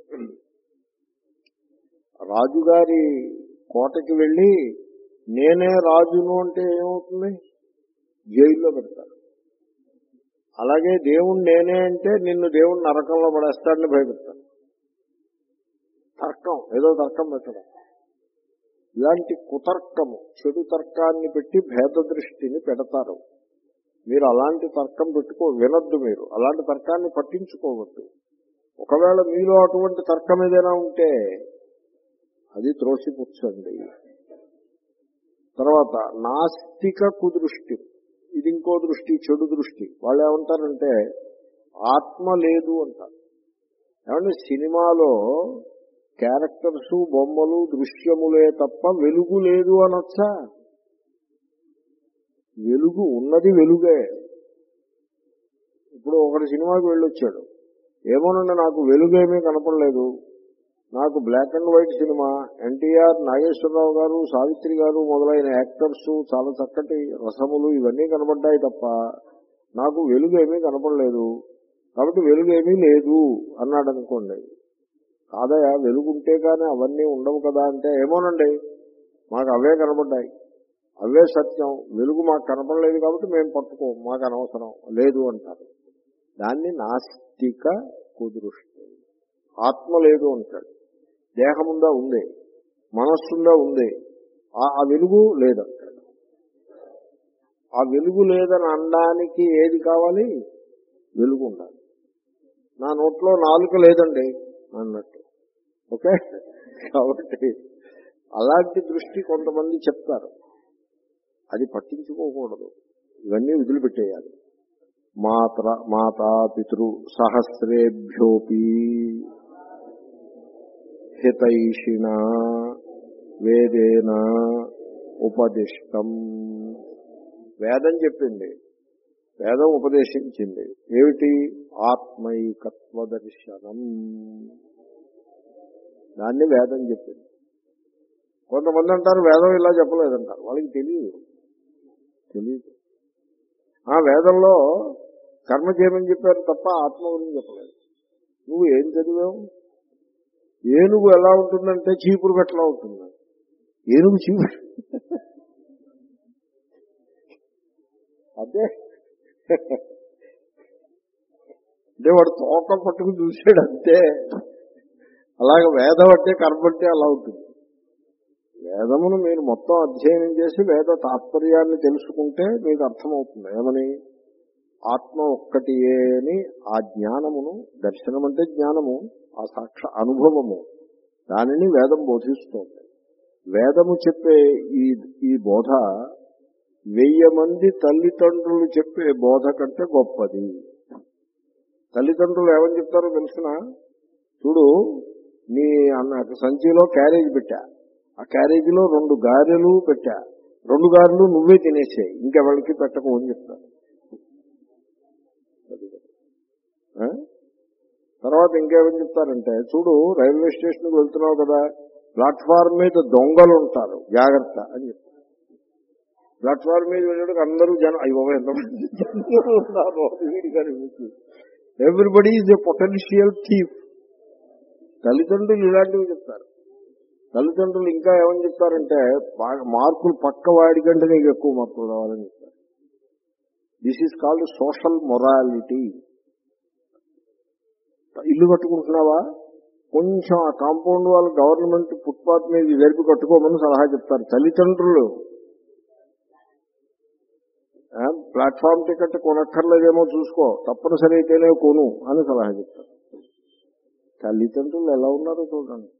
రాజుగారి కోటకి వెళ్ళి నేనే రాజును అంటే ఏమవుతుంది? జైల్లో పెడతారు. అలాగే దేవుణ్ణి నేనే అంటే నిన్ను దేవుణ్ణి నరకంలో పడేస్తాడని భయపెడతారు. తర్కం, ఏదో తర్కం పెట్టడం. ఇలాంటి కుతర్కము, చెడు తర్కాన్ని పెట్టి భేద దృష్టిని పెడతారు. మీరు అలాంటి తర్కం పెట్టుకో వినొద్దు. మీరు అలాంటి తర్కాన్ని పట్టించుకోవద్దు. ఒకవేళ మీలో అటువంటి తర్కం ఏదైనా ఉంటే అది త్రోసిపుచ్చండి. తర్వాత నాస్తిక కుదృష్టి, ఇది ఇంకో దృష్టి, చెడు దృష్టి. వాళ్ళు ఏమంటారంటే ఆత్మ లేదు అంటారు. ఏమంటే సినిమాలో క్యారెక్టర్స్, బొమ్మలు, దృశ్యములే తప్ప వెలుగు లేదు అనొచ్చా? వెలుగు ఉన్నది, వెలుగే. ఇప్పుడు ఒకటి సినిమాకి వెళ్ళొచ్చాడు, ఏమోనండి నాకు వెలుగేమీ కనపడలేదు, నాకు black and white cinema, NTR, Nageswara Rao garu, Savitri గారు మొదలైన యాక్టర్స్, చాలా చక్కటి రసములు ఇవన్నీ కనపడ్డాయి తప్ప నాకు వెలుగేమీ కనపడలేదు, కాబట్టి వెలుగేమీ లేదు అన్నాడు అనుకోండి. కాదయా, వెలుగుంటే కానీ అవన్నీ ఉండవు కదా అంటే, ఏమోనండి మాకు అవే కనపడ్డాయి, అవే సత్యం, వెలుగు మాకు కనపడలేదు కాబట్టి మేము పట్టుకోం, మాకు అనవసరం లేదు అంటారు. దాన్ని నాస్తిక కుదృష్టి. ఆత్మ లేదు అంటాడు. దేహముందా ఉంది, మనస్సుందా ఉంది, ఆ వెలుగు లేదంటాడు. ఆ వెలుగు లేదని అనడానికి ఏది కావాలి? వెలుగు ఉండాలి. నా నోట్లో నాలుక లేదండి అన్నట్టు. ఓకే, కాబట్టి అలాంటి దృష్టి కొంతమంది చెప్తారు, అది పట్టించుకోకూడదు. ఇవన్నీ వదిలిపెట్టేయాలి. మాత్ర మాతా పితృ సహస్రేభ్యోపి హితైషిణ వేదేన ఉపదిష్టం. వేదం చెప్పింది, వేదం ఉపదేశించింది ఏమిటి? ఆత్మైకత్వ దర్శనం. దాన్ని వేదం చెప్పింది. కొంతమంది అంటారు వేదం ఇలా చెప్పలేదంటారు. వాళ్ళకి తెలియదు తెలియదు ఆ వేదంలో కర్మ చేయమని చెప్పారు తప్ప ఆత్మ గురించి చెప్పలేదు. నువ్వు ఏం చదివావు? ఏనుగు ఎలా ఉంటుందంటే చీపురు గట్లా ఉంటుంది. ఏనుగు చీపురు అదే అంటే వాడు తోక పట్టుకుని చూసాడు అంతే. అలాగే వేదం అంటే కర్మ అంటే అలా ఉంటుంది. వేదమును మీరు మొత్తం అధ్యయనం చేసి వేద తాత్పర్యాన్ని తెలుసుకుంటే మీకు అర్థమవుతుంది. ఏమని? ఆత్మ ఒక్కటి అని ఆ జ్ఞానమును, దర్శనం అంటే జ్ఞానము, ఆ సాక్ష అనుభవము, దానిని వేదం బోధిస్తోంది. వేదము చెప్పే ఈ ఈ బోధ వెయ్యి మంది తల్లిదండ్రులు చెప్పే బోధ కంటే గొప్పది. తల్లిదండ్రులు ఏమని చెప్తారో తెలిసిన, చూడు నీ అన్న సంచిలో క్యారేజ్ పెట్టా, ఆ క్యారేజీలో రెండు గారెలు పెట్టా, రెండు గారెలు నువ్వే తినేసాయి, ఇంకెవరికి పెట్టకు అని చెప్తారు. తర్వాత ఇంకేమని చెప్తారంటే, చూడు రైల్వే స్టేషన్కి వెళ్తున్నావు కదా, ప్లాట్ఫామ్ మీద దొంగలు ఉంటారు జాగ్రత్త అని చెప్తారు. ప్లాట్ఫామ్ మీద వెళ్ళడానికి అందరూ జనం అయ్యో ఎంతమంది జనాలు ఉన్నారు వీడిగానే మీకు, everybody is a potential thief. తల్లిదండ్రులు ఇలాంటివి చెప్తారు. తల్లిదండ్రులు ఇంకా ఏమని చెప్తారంటే, మార్కులు పక్క వాడి కంటే నీకు ఎక్కువ మార్కులు రావాలని చెప్తారు. This is called social morality. ఇల్లు కట్టుకుంటున్నావా, కొంచెం ఆ కాంపౌండ్ వాళ్ళు గవర్నమెంట్ ఫుట్పాత్ మీద జరిపి కట్టుకోమని సలహా చెప్తారు తల్లిదండ్రులు. ప్లాట్ఫామ్ టికెట్ కొనక్కర్లేదేమో చూసుకో, తప్పనిసరి అయితేనే కొను అని సలహా చెప్తారు. తల్లిదండ్రులు ఎలా ఉన్నారో చూడండి.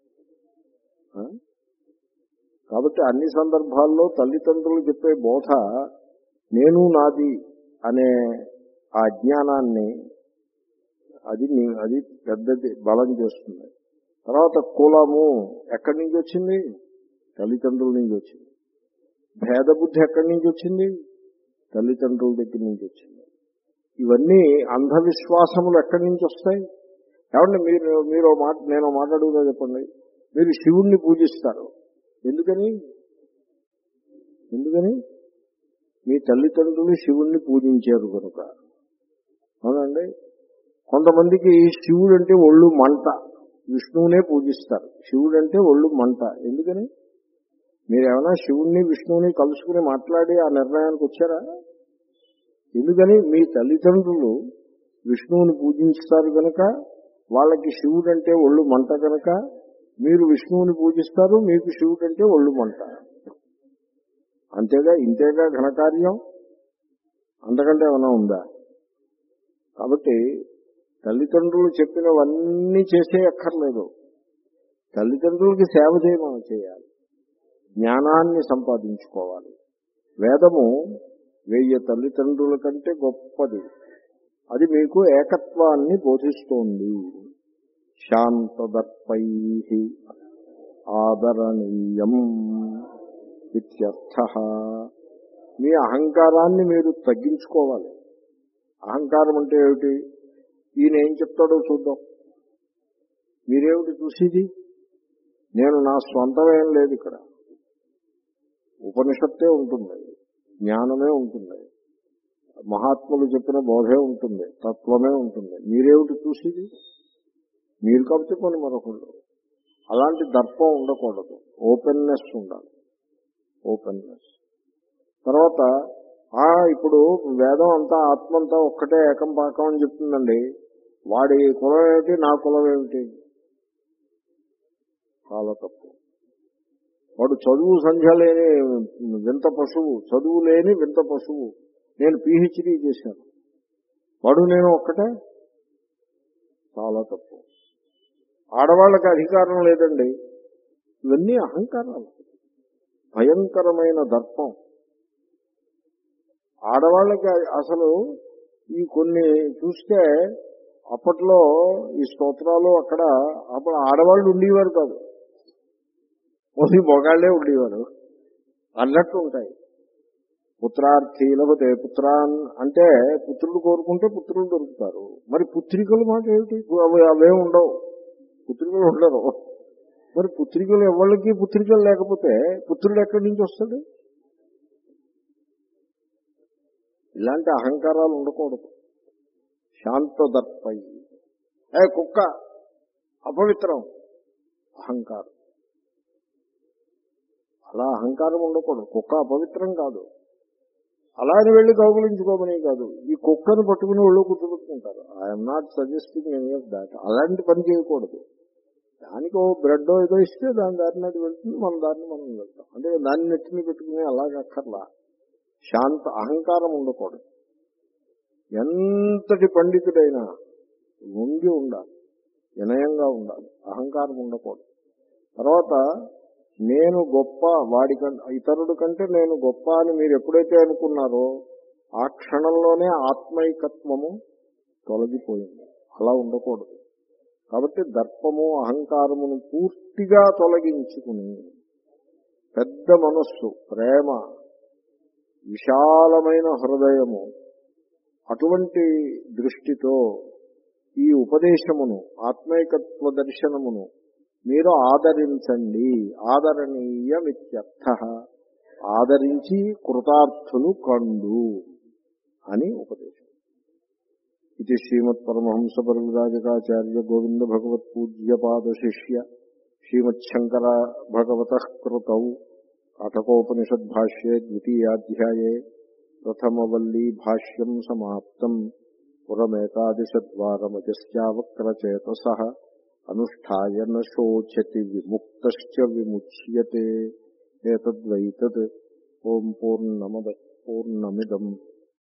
కాబట్టి అన్ని సందర్భాల్లో తల్లిదండ్రులు చెప్పే బోధ నేను నాది అనే ఆ జ్ఞానాన్ని అది అది పెద్దది బలం చేస్తుంది. తర్వాత కులము ఎక్కడి నుంచి వచ్చింది? తల్లిదండ్రుల నుంచి వచ్చింది. భేద బుద్ధి ఎక్కడి నుంచి వచ్చింది? తల్లిదండ్రుల దగ్గర నుంచి వచ్చింది. ఇవన్నీ అంధవిశ్వాసములు ఎక్కడి నుంచి వస్తాయి? ఏమంటే మీరు మీరు మాట నేను మాట్లాడుగుతా చెప్పండి. మీరు శివుణ్ణి పూజిస్తారు, ఎందుకని? ఎందుకని? మీ తల్లిదండ్రులు శివుణ్ణి పూజించారు కనుక. అవునండి. కొంతమందికి శివుడు అంటే ఒళ్ళు మంట, విష్ణువునే పూజిస్తారు. శివుడు అంటే ఒళ్ళు మంట, ఎందుకని? మీరేమైనా శివుణ్ణి విష్ణువుని కలుసుకుని మాట్లాడి ఆ నిర్ణయానికి వచ్చారా? ఎందుకని? మీ తల్లిదండ్రులు విష్ణువుని పూజిస్తారు కనుక, వాళ్ళకి శివుడు అంటే ఒళ్ళు మంట కనుక మీరు విష్ణువుని పూజిస్తారు, మీకు శివుడు అంటే ఒళ్ళు మంట. అంతేగా, ఇంతేగా ఘనకార్యం, అంతకంటే ఏమైనా ఉందా? కాబట్టి తల్లిదండ్రులు చెప్పినవన్నీ చేసే అక్కర్లేదు. తల్లిదండ్రులకి సేవ చేయమని చేయాలి, జ్ఞానాన్ని సంపాదించుకోవాలి. వేదము వెయ్యి తల్లిదండ్రుల కంటే గొప్పది. అది మీకు ఏకత్వాన్ని బోధిస్తోంది. శాంతదర్పై ఆదరణీయం ఇత్యర్థః. మీ అహంకారాన్ని మీరు తగ్గించుకోవాలి. అహంకారం అంటే ఏమిటి? ఈయన ఏం చెప్తాడో చూద్దాం, మీరేమిటి చూసేది? నేను నా స్వంతమేం లేదు ఇక్కడ. ఉపనిషత్తే ఉంటుంది, జ్ఞానమే ఉంటుంది, మహాత్ములు చెప్పిన బోధే ఉంటుంది, తత్వమే ఉంటుంది. మీరేమిటి చూసేది? మీరు కాబట్టి కొన్ని మరొకళ్ళు. అలాంటి దర్పం ఉండకూడదు, ఓపెన్నెస్ ఉండాలి. ఓపెన్నెస్. తర్వాత ఆ ఇప్పుడు వేదం అంతా ఆత్మంతా ఒక్కటే ఏకం పాకం అని చెప్తుందండి. వాడి కులం ఏమిటి, నా కులం ఏమిటి? చాలా తప్పు. వాడు చదువు సంధ్య లేని వింత పశువు, చదువు లేని వింత పశువు. నేను పిహెచ్డీ చేశాను, వాడు నేను ఒక్కటే. చాలా తప్పు. ఆడవాళ్ళకి అధికారం లేదండి. ఇవన్నీ అహంకారాలు, భయంకరమైన దర్పం. ఆడవాళ్ళకి అసలు ఈ కొన్ని చూస్తే అప్పట్లో ఈ స్తోత్రాలు అక్కడ అప్పుడు ఆడవాళ్ళు ఉండేవారు కాదు, ఓన్లీ మొగాళ్లే ఉండేవారు అన్నట్టు ఉంటాయి. పుత్రార్థీలకు పుత్రాన్ అంటే పుత్రులు కోరుకుంటే పుత్రులు దొరుకుతారు. మరి పుత్రికలు మాట ఏమిటి? అవి అవే ఉండవు, పుత్రికలు ఉండరు. మరి పుత్రికలు ఎవరికి పుత్రికలు లేకపోతే పుత్రుడు ఎక్కడి నుంచి వస్తాడు? ఇలాంటి అహంకారాలు ఉండకూడదు. శాంతదర్పై ఏ కుక్క అపవిత్రం అహంకారం. అలా అహంకారం ఉండకూడదు. కుక్క అపవిత్రం కాదు, అలా అని వెళ్ళి కౌగులించుకోమని కాదు. ఈ కుక్కను పట్టుకుని ఒళ్ళు కూర్చోబెట్టుకుంటారు. I'm not suggesting any of that. అలాంటి పని చేయకూడదు. దానికి ఓ బ్రెడ్ ఏదో ఇస్తే దాని దారిని అది వెళ్తుంది, మన దారిని మనం వెళ్తాం. అంటే దాన్ని నెట్టిని పెట్టుకుని అలాగే అక్కర్లా. శాంత అహంకారం ఉండకూడదు. ఎంతటి పండితుడైనా ఉండి ఉండాలి, వినయంగా ఉండాలి, అహంకారం ఉండకూడదు. తర్వాత నేను గొప్ప వాడికంటే ఇతరుడి కంటే నేను గొప్ప అని మీరు ఎప్పుడైతే అనుకున్నారో ఆ క్షణంలోనే ఆత్మైకత్వము తొలగిపోయింది. అలా ఉండకూడదు. కాబట్టి దర్పము అహంకారమును పూర్తిగా తొలగించుకుని పెద్ద మనస్సు, ప్రేమ, విశాలమైన హృదయము, అటువంటి దృష్టితో ఈ ఉపదేశమును, ఆత్మైకత్వ దర్శనమును మీరు ఆదరించండి. ఆదరణీయమిత్యర్థ, ఆదరించి కృతార్థులు కండు అని ఉపదేశం. ఇది శ్రీమత్ పరమహంస పరివ్రాజకాచార్య గోవింద భగవత్ పూజ్యపాద శిష్య శ్రీమచ్చంకర భగవత కృతౌ కఠకోపనిషద్భాష్యే ద్వితీయాధ్యాయే ప్రథమవల్లీ భాష్యం సమాప్తం. పురమేకాదశద్వారమజస్యావక్రచేతసః అనుష్ఠాయ న శోచతి విముక్తశ్చ విముచ్యతే. ఏతద్వైతత్. ఓం పూర్ణమదః పూర్ణమిదం